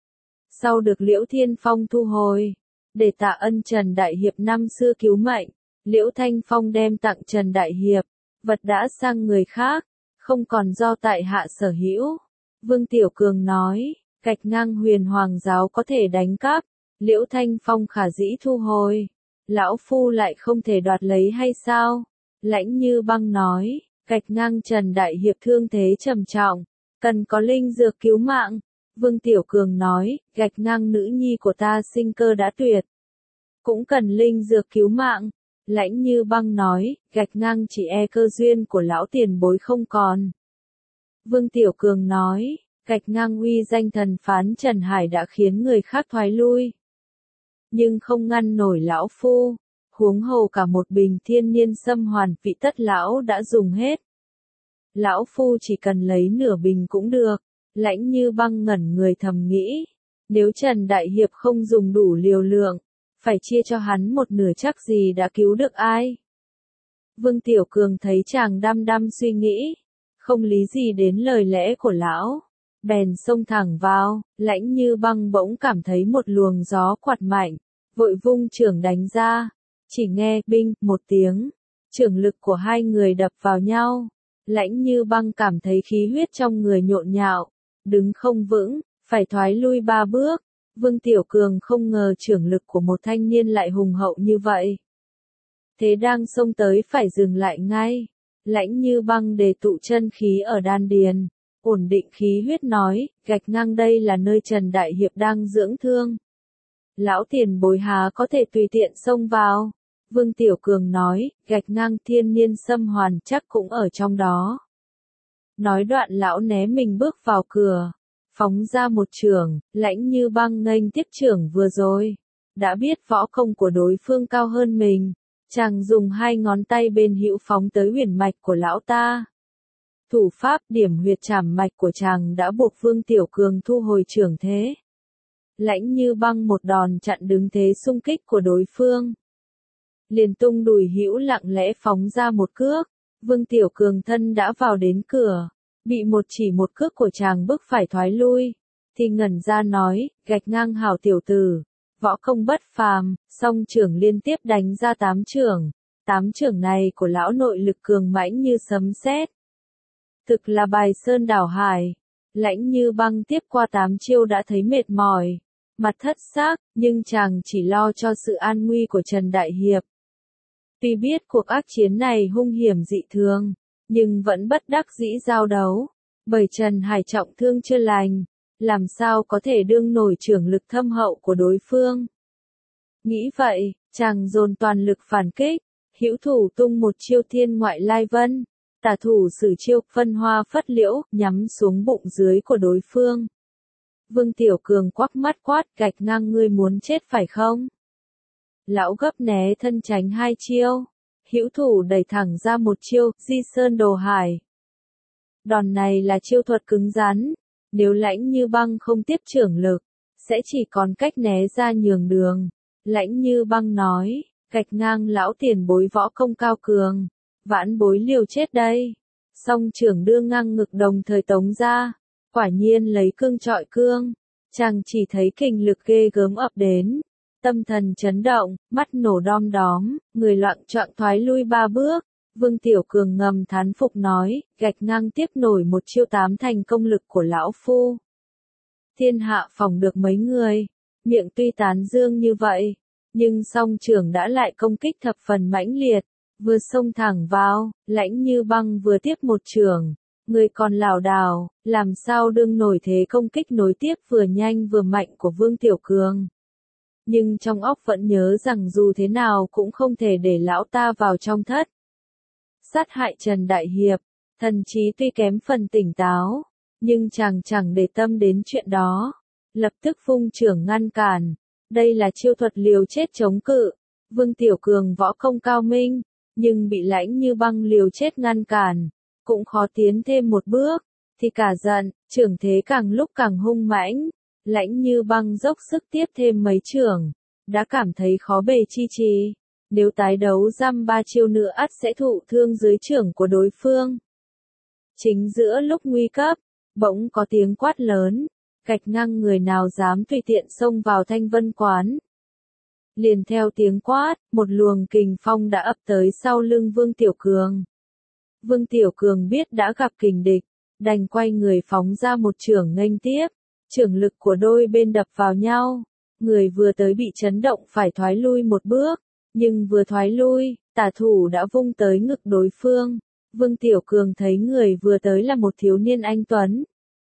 Sau được Liễu Thiên Phong thu hồi, để tạ ân Trần Đại Hiệp năm xưa cứu mệnh, Liễu Thanh Phong đem tặng Trần Đại Hiệp. Vật đã sang người khác, không còn do tại hạ sở hữu. Vương Tiểu Cường nói, Gạch Ngang Huyền Hoàng giáo có thể đánh cắp, Liễu Thanh Phong khả dĩ thu hồi. Lão phu lại không thể đoạt lấy hay sao? Lãnh Như Băng nói, Gạch Ngang Trần Đại Hiệp thương thế trầm trọng, cần có linh dược cứu mạng. Vương Tiểu Cường nói, Gạch Ngang nữ nhi của ta sinh cơ đã tuyệt, cũng cần linh dược cứu mạng. Lãnh Như Băng nói, Gạch Ngang chỉ e cơ duyên của lão tiền bối không còn. Vương Tiểu Cường nói, Gạch Ngang uy danh thần phán Trần Hải đã khiến người khác thoái lui, nhưng không ngăn nổi lão phu. Huống hồ cả một bình thiên niên sâm hoàn vị tất lão đã dùng hết. Lão phu chỉ cần lấy nửa bình cũng được. Lãnh Như Băng ngẩn người thầm nghĩ, nếu Trần Đại Hiệp không dùng đủ liều lượng, phải chia cho hắn một nửa chắc gì đã cứu được ai. Vương Tiểu Cường thấy chàng đăm đăm suy nghĩ, không lý gì đến lời lẽ của lão, bèn xông thẳng vào. Lãnh Như Băng bỗng cảm thấy một luồng gió quạt mạnh, vội vung chưởng đánh ra, Chỉ nghe binh một tiếng, chưởng lực của hai người đập vào nhau. Lãnh Như Băng cảm thấy khí huyết trong người nhộn nhạo, đứng không vững, phải thoái lui 3 bước. Vương Tiểu Cường không ngờ chưởng lực của một thanh niên lại hùng hậu như vậy. Thế đang xông tới phải dừng lại ngay. Lãnh Như Băng đề tụ chân khí ở đan điền, ổn định khí huyết nói, gạch ngang đây là nơi Trần Đại Hiệp đang dưỡng thương. Lão tiền bối há có thể tùy tiện xông vào. Vương Tiểu Cường nói, gạch ngang Thiên Niên Xâm Hoàn chắc cũng ở trong đó. Nói đoạn lão né mình bước vào cửa, phóng ra một chưởng. Lãnh Như Băng nghênh tiếp chưởng vừa rồi. Đã biết võ công của đối phương cao hơn mình, chàng dùng 2 ngón tay bên hữu phóng tới huyền mạch của lão ta. Thủ pháp điểm huyệt trảm mạch của chàng đã buộc Vương Tiểu Cường thu hồi chưởng thế. Lãnh Như Băng một đòn chặn đứng thế xung kích của đối phương. Liền tung đùi hữu lặng lẽ phóng ra một cước. Vương Tiểu Cường thân đã vào đến cửa, bị một cước của chàng bức phải thoái lui, thì ngẩn ra nói, gạch ngang hảo tiểu tử, võ công bất phàm, song chưởng liên tiếp đánh ra 8 chưởng. 8 chưởng này của lão nội lực cường mãnh như sấm sét. Thực là bài sơn đảo hải. Lãnh Như Băng tiếp qua 8 chiêu đã thấy mệt mỏi, mặt thất xác, nhưng chàng chỉ lo cho sự an nguy của Trần Đại Hiệp. Tuy biết cuộc ác chiến này hung hiểm dị thường, nhưng vẫn bất đắc dĩ giao đấu, bởi Trần Hải trọng thương chưa lành, làm sao có thể đương nổi chưởng lực thâm hậu của đối phương. Nghĩ vậy, chàng dồn toàn lực phản kích, hữu thủ tung một chiêu thiên ngoại lai vân, tả thủ sử chiêu phân hoa phất liễu, nhắm xuống bụng dưới của đối phương. Vương Tiểu Cường quắc mắt quát, gạch ngang ngươi muốn chết phải không? Lão gấp né thân tránh 2 chiêu, hữu thủ đẩy thẳng ra một chiêu, di sơn đồ hải. Đòn này là chiêu thuật cứng rắn, nếu Lãnh Như Băng không tiếp chưởng lực, sẽ chỉ còn cách né ra nhường đường. Lãnh Như Băng nói, gạch ngang lão tiền bối võ công cao cường, vãn bối liều chết đây. Song chưởng đưa ngang ngực đồng thời tống ra, quả nhiên lấy cương trọi cương, chàng chỉ thấy kình lực ghê gớm ập đến. Tâm thần chấn động, mắt nổ đom đóm, người loạng choạng thoái lui 3 bước. Vương Tiểu Cường ngầm thán phục nói, gạch ngang tiếp nổi một chiêu 8 thành công lực của lão phu. Thiên hạ phòng được mấy người, miệng tuy tán dương như vậy, nhưng song chưởng đã lại công kích thập phần mãnh liệt, vừa xông thẳng vào, Lãnh Như Băng vừa tiếp một chưởng, người còn lảo đảo, làm sao đương nổi thế công kích nối tiếp vừa nhanh vừa mạnh của Vương Tiểu Cường. Nhưng trong óc vẫn nhớ rằng dù thế nào cũng không thể để lão ta vào trong thất. Sát hại Trần Đại Hiệp, thần trí tuy kém phần tỉnh táo, nhưng chàng chẳng để tâm đến chuyện đó. Lập tức vung chưởng ngăn cản. Đây là chiêu thuật liều chết chống cự. Vương Tiểu Cường võ công cao minh, nhưng bị Lãnh Như Băng liều chết ngăn cản, cũng khó tiến thêm một bước, thì cả giận, chưởng thế càng lúc càng hung mãnh. Lãnh Như Băng dốc sức tiếp thêm mấy chưởng, đã cảm thấy khó bề chi trì. Nếu tái đấu dăm 3 chiêu nữa ắt sẽ thụ thương dưới chưởng của đối phương. Chính giữa lúc nguy cấp, bỗng có tiếng quát lớn, gạch ngang người nào dám tùy tiện xông vào Thanh Vân Quán. Liền theo tiếng quát, một luồng kình phong đã ập tới sau lưng Vương Tiểu Cường. Vương Tiểu Cường biết đã gặp kình địch, đành quay người phóng ra một chưởng nghênh tiếp. Chưởng lực của đôi bên đập vào nhau, người vừa tới bị chấn động phải thoái lui một bước, nhưng vừa thoái lui, tả thủ đã vung tới ngực đối phương. Vương Tiểu Cường thấy người vừa tới là một thiếu niên anh tuấn,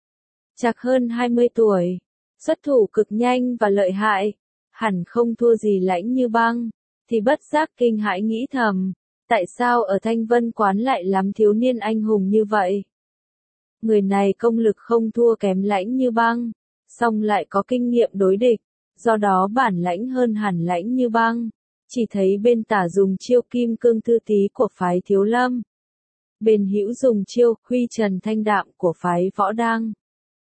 chạc hơn 20 tuổi, xuất thủ cực nhanh và lợi hại, hẳn không thua gì Lãnh Như Băng, thì bất giác kinh hãi nghĩ thầm, tại sao ở Thanh Vân Quán lại lắm thiếu niên anh hùng như vậy? Người này công lực không thua kém Lãnh Như Băng, song lại có kinh nghiệm đối địch, do đó bản lãnh hơn hẳn Lãnh Như Băng. Chỉ thấy bên tả dùng chiêu kim cương thư tí của phái Thiếu Lâm, bên hữu dùng chiêu huy trần thanh đạm của phái Võ Đăng.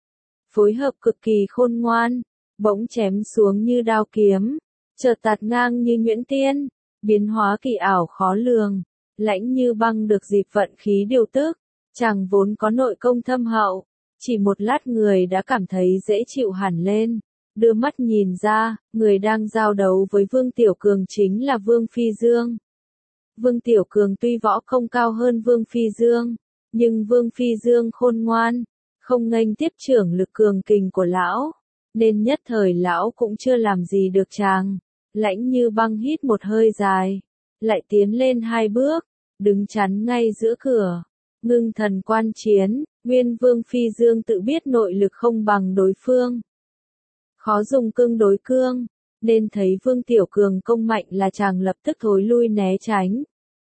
Phối hợp cực kỳ khôn ngoan, bỗng chém xuống như đao kiếm, chợt tạt ngang như nhuyễn tiên, biến hóa kỳ ảo khó lường. Lãnh Như Băng được dịp vận khí điều tức, chàng vốn có nội công thâm hậu, chỉ một lát người đã cảm thấy dễ chịu hẳn lên. đưa mắt nhìn ra, người đang giao đấu với Vương Tiểu Cường chính là Vương Phi Dương. Vương Tiểu Cường tuy võ không cao hơn Vương Phi Dương, nhưng Vương Phi Dương khôn ngoan, không nghênh tiếp trưởng lực cường kình của lão, nên nhất thời lão cũng chưa làm gì được chàng. Lãnh Như Băng hít một hơi dài, lại tiến lên 2 bước, đứng chắn ngay giữa cửa, ngưng thần quan chiến. Nguyên Vương Phi Dương tự biết nội lực không bằng đối phương, khó dùng cương đối cương, nên thấy Vương Tiểu Cường công mạnh là chàng lập tức thối lui né tránh.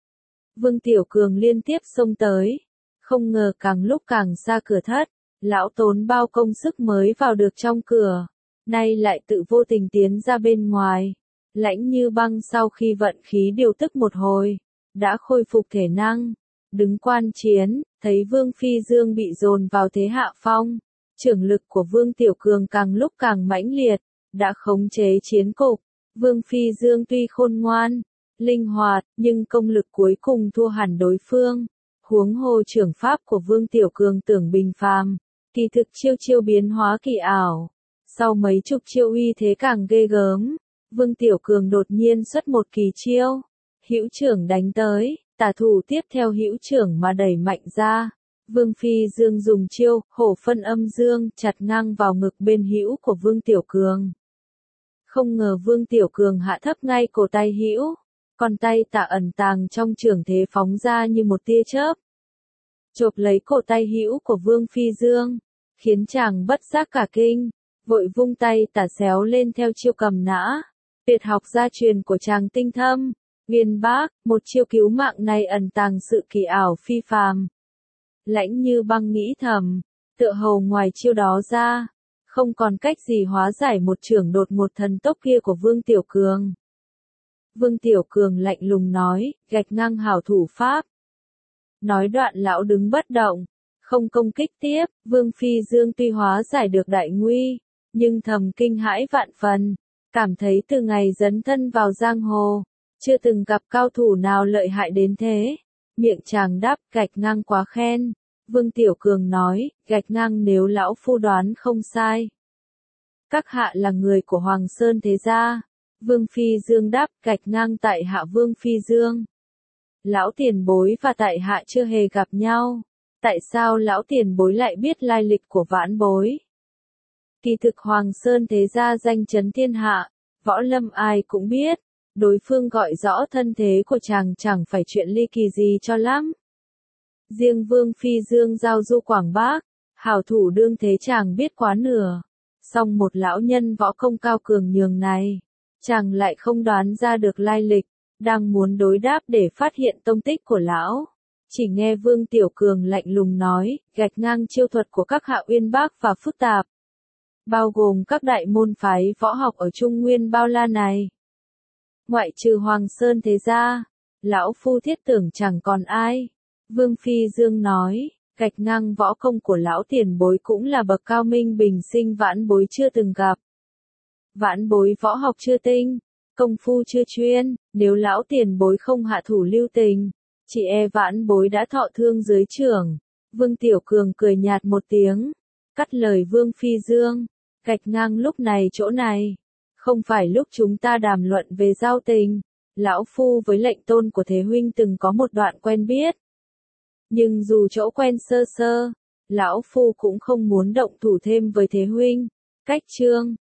Vương Tiểu Cường liên tiếp xông tới, không ngờ càng lúc càng xa cửa thất, lão tốn bao công sức mới vào được trong cửa, nay lại tự vô tình tiến ra bên ngoài. Lãnh Như Băng sau khi vận khí điều tức một hồi, đã khôi phục thể năng, đứng quan chiến, thấy Vương Phi Dương bị dồn vào thế hạ phong, trưởng lực của Vương Tiểu Cường càng lúc càng mãnh liệt, đã khống chế chiến cục. Vương Phi Dương tuy khôn ngoan, linh hoạt, nhưng công lực cuối cùng thua hẳn đối phương. Huống hồ trưởng pháp của Vương Tiểu Cường tưởng bình phàm, kỳ thực chiêu chiêu biến hóa kỳ ảo. Sau mấy chục chiêu uy thế càng ghê gớm, Vương Tiểu Cường đột nhiên xuất một kỳ chiêu, hữu trưởng đánh tới, tả thủ tiếp theo hữu trưởng mà đẩy mạnh ra. Vương Phi Dương dùng chiêu hổ phân âm dương chặt ngang vào ngực bên hữu của Vương Tiểu Cường. Không ngờ Vương Tiểu Cường hạ thấp ngay cổ tay hữu, còn tay tả ẩn tàng trong trưởng thế phóng ra như một tia chớp, chộp lấy cổ tay hữu của Vương Phi Dương, khiến chàng bất giác cả kinh, vội vung tay tả xéo lên theo chiêu cầm nã. Tuyệt học gia truyền của chàng tinh thâm, uyên bác, một chiêu cứu mạng này ẩn tàng sự kỳ ảo phi phàm. Lãnh Như Băng nghĩ thầm, tựa hồ ngoài chiêu đó ra, không còn cách gì hóa giải một chưởng đột ngột thần tốc kia của Vương Tiểu Cường. Vương Tiểu Cường lạnh lùng nói, gạch ngang hảo thủ pháp. Nói đoạn lão đứng bất động, không công kích tiếp. Vương Phi Dương tuy hóa giải được đại nguy, nhưng thầm kinh hãi vạn phần, cảm thấy từ ngày dấn thân vào giang hồ, chưa từng gặp cao thủ nào lợi hại đến thế. Miệng chàng đáp, gạch ngang quá khen. Vương Tiểu Cường nói, gạch ngang nếu lão phu đoán không sai, các hạ là người của Hoàng Sơn thế gia. Vương Phi Dương đáp, gạch ngang tại hạ Vương Phi Dương. Lão tiền bối và tại hạ chưa hề gặp nhau, tại sao lão tiền bối lại biết lai lịch của vãn bối? Kỳ thực Hoàng Sơn thế gia danh chấn thiên hạ, võ lâm ai cũng biết, đối phương gọi rõ thân thế của chàng chẳng phải chuyện ly kỳ gì cho lắm. Riêng Vương Phi Dương giao du Quảng Bắc, hảo thủ đương thế chàng biết quá nửa, song một lão nhân võ công cao cường nhường này, chàng lại không đoán ra được lai lịch, đang muốn đối đáp để phát hiện tông tích của lão. Chỉ nghe Vương Tiểu Cường lạnh lùng nói, gạch ngang chiêu thuật của các hạ uyên bác và phức tạp, bao gồm các đại môn phái võ học ở Trung Nguyên bao la này. Ngoại trừ Hoàng Sơn thế gia, lão phu thiết tưởng chẳng còn ai. Vương Phi Dương nói, gạch ngang võ công của lão tiền bối cũng là bậc cao minh bình sinh vãn bối chưa từng gặp. Vãn bối võ học chưa tinh, công phu chưa chuyên, nếu lão tiền bối không hạ thủ lưu tình, chỉ e vãn bối đã thọ thương dưới trưởng. Vương Tiểu Cường cười nhạt một tiếng, cắt lời Vương Phi Dương, gạch ngang lúc này chỗ này, không phải lúc chúng ta đàm luận về giao tình. Lão phu với lệnh tôn của Thế huynh từng có một đoạn quen biết, nhưng dù chỗ quen sơ sơ, lão phu cũng không muốn động thủ thêm với Thế huynh. Cách chương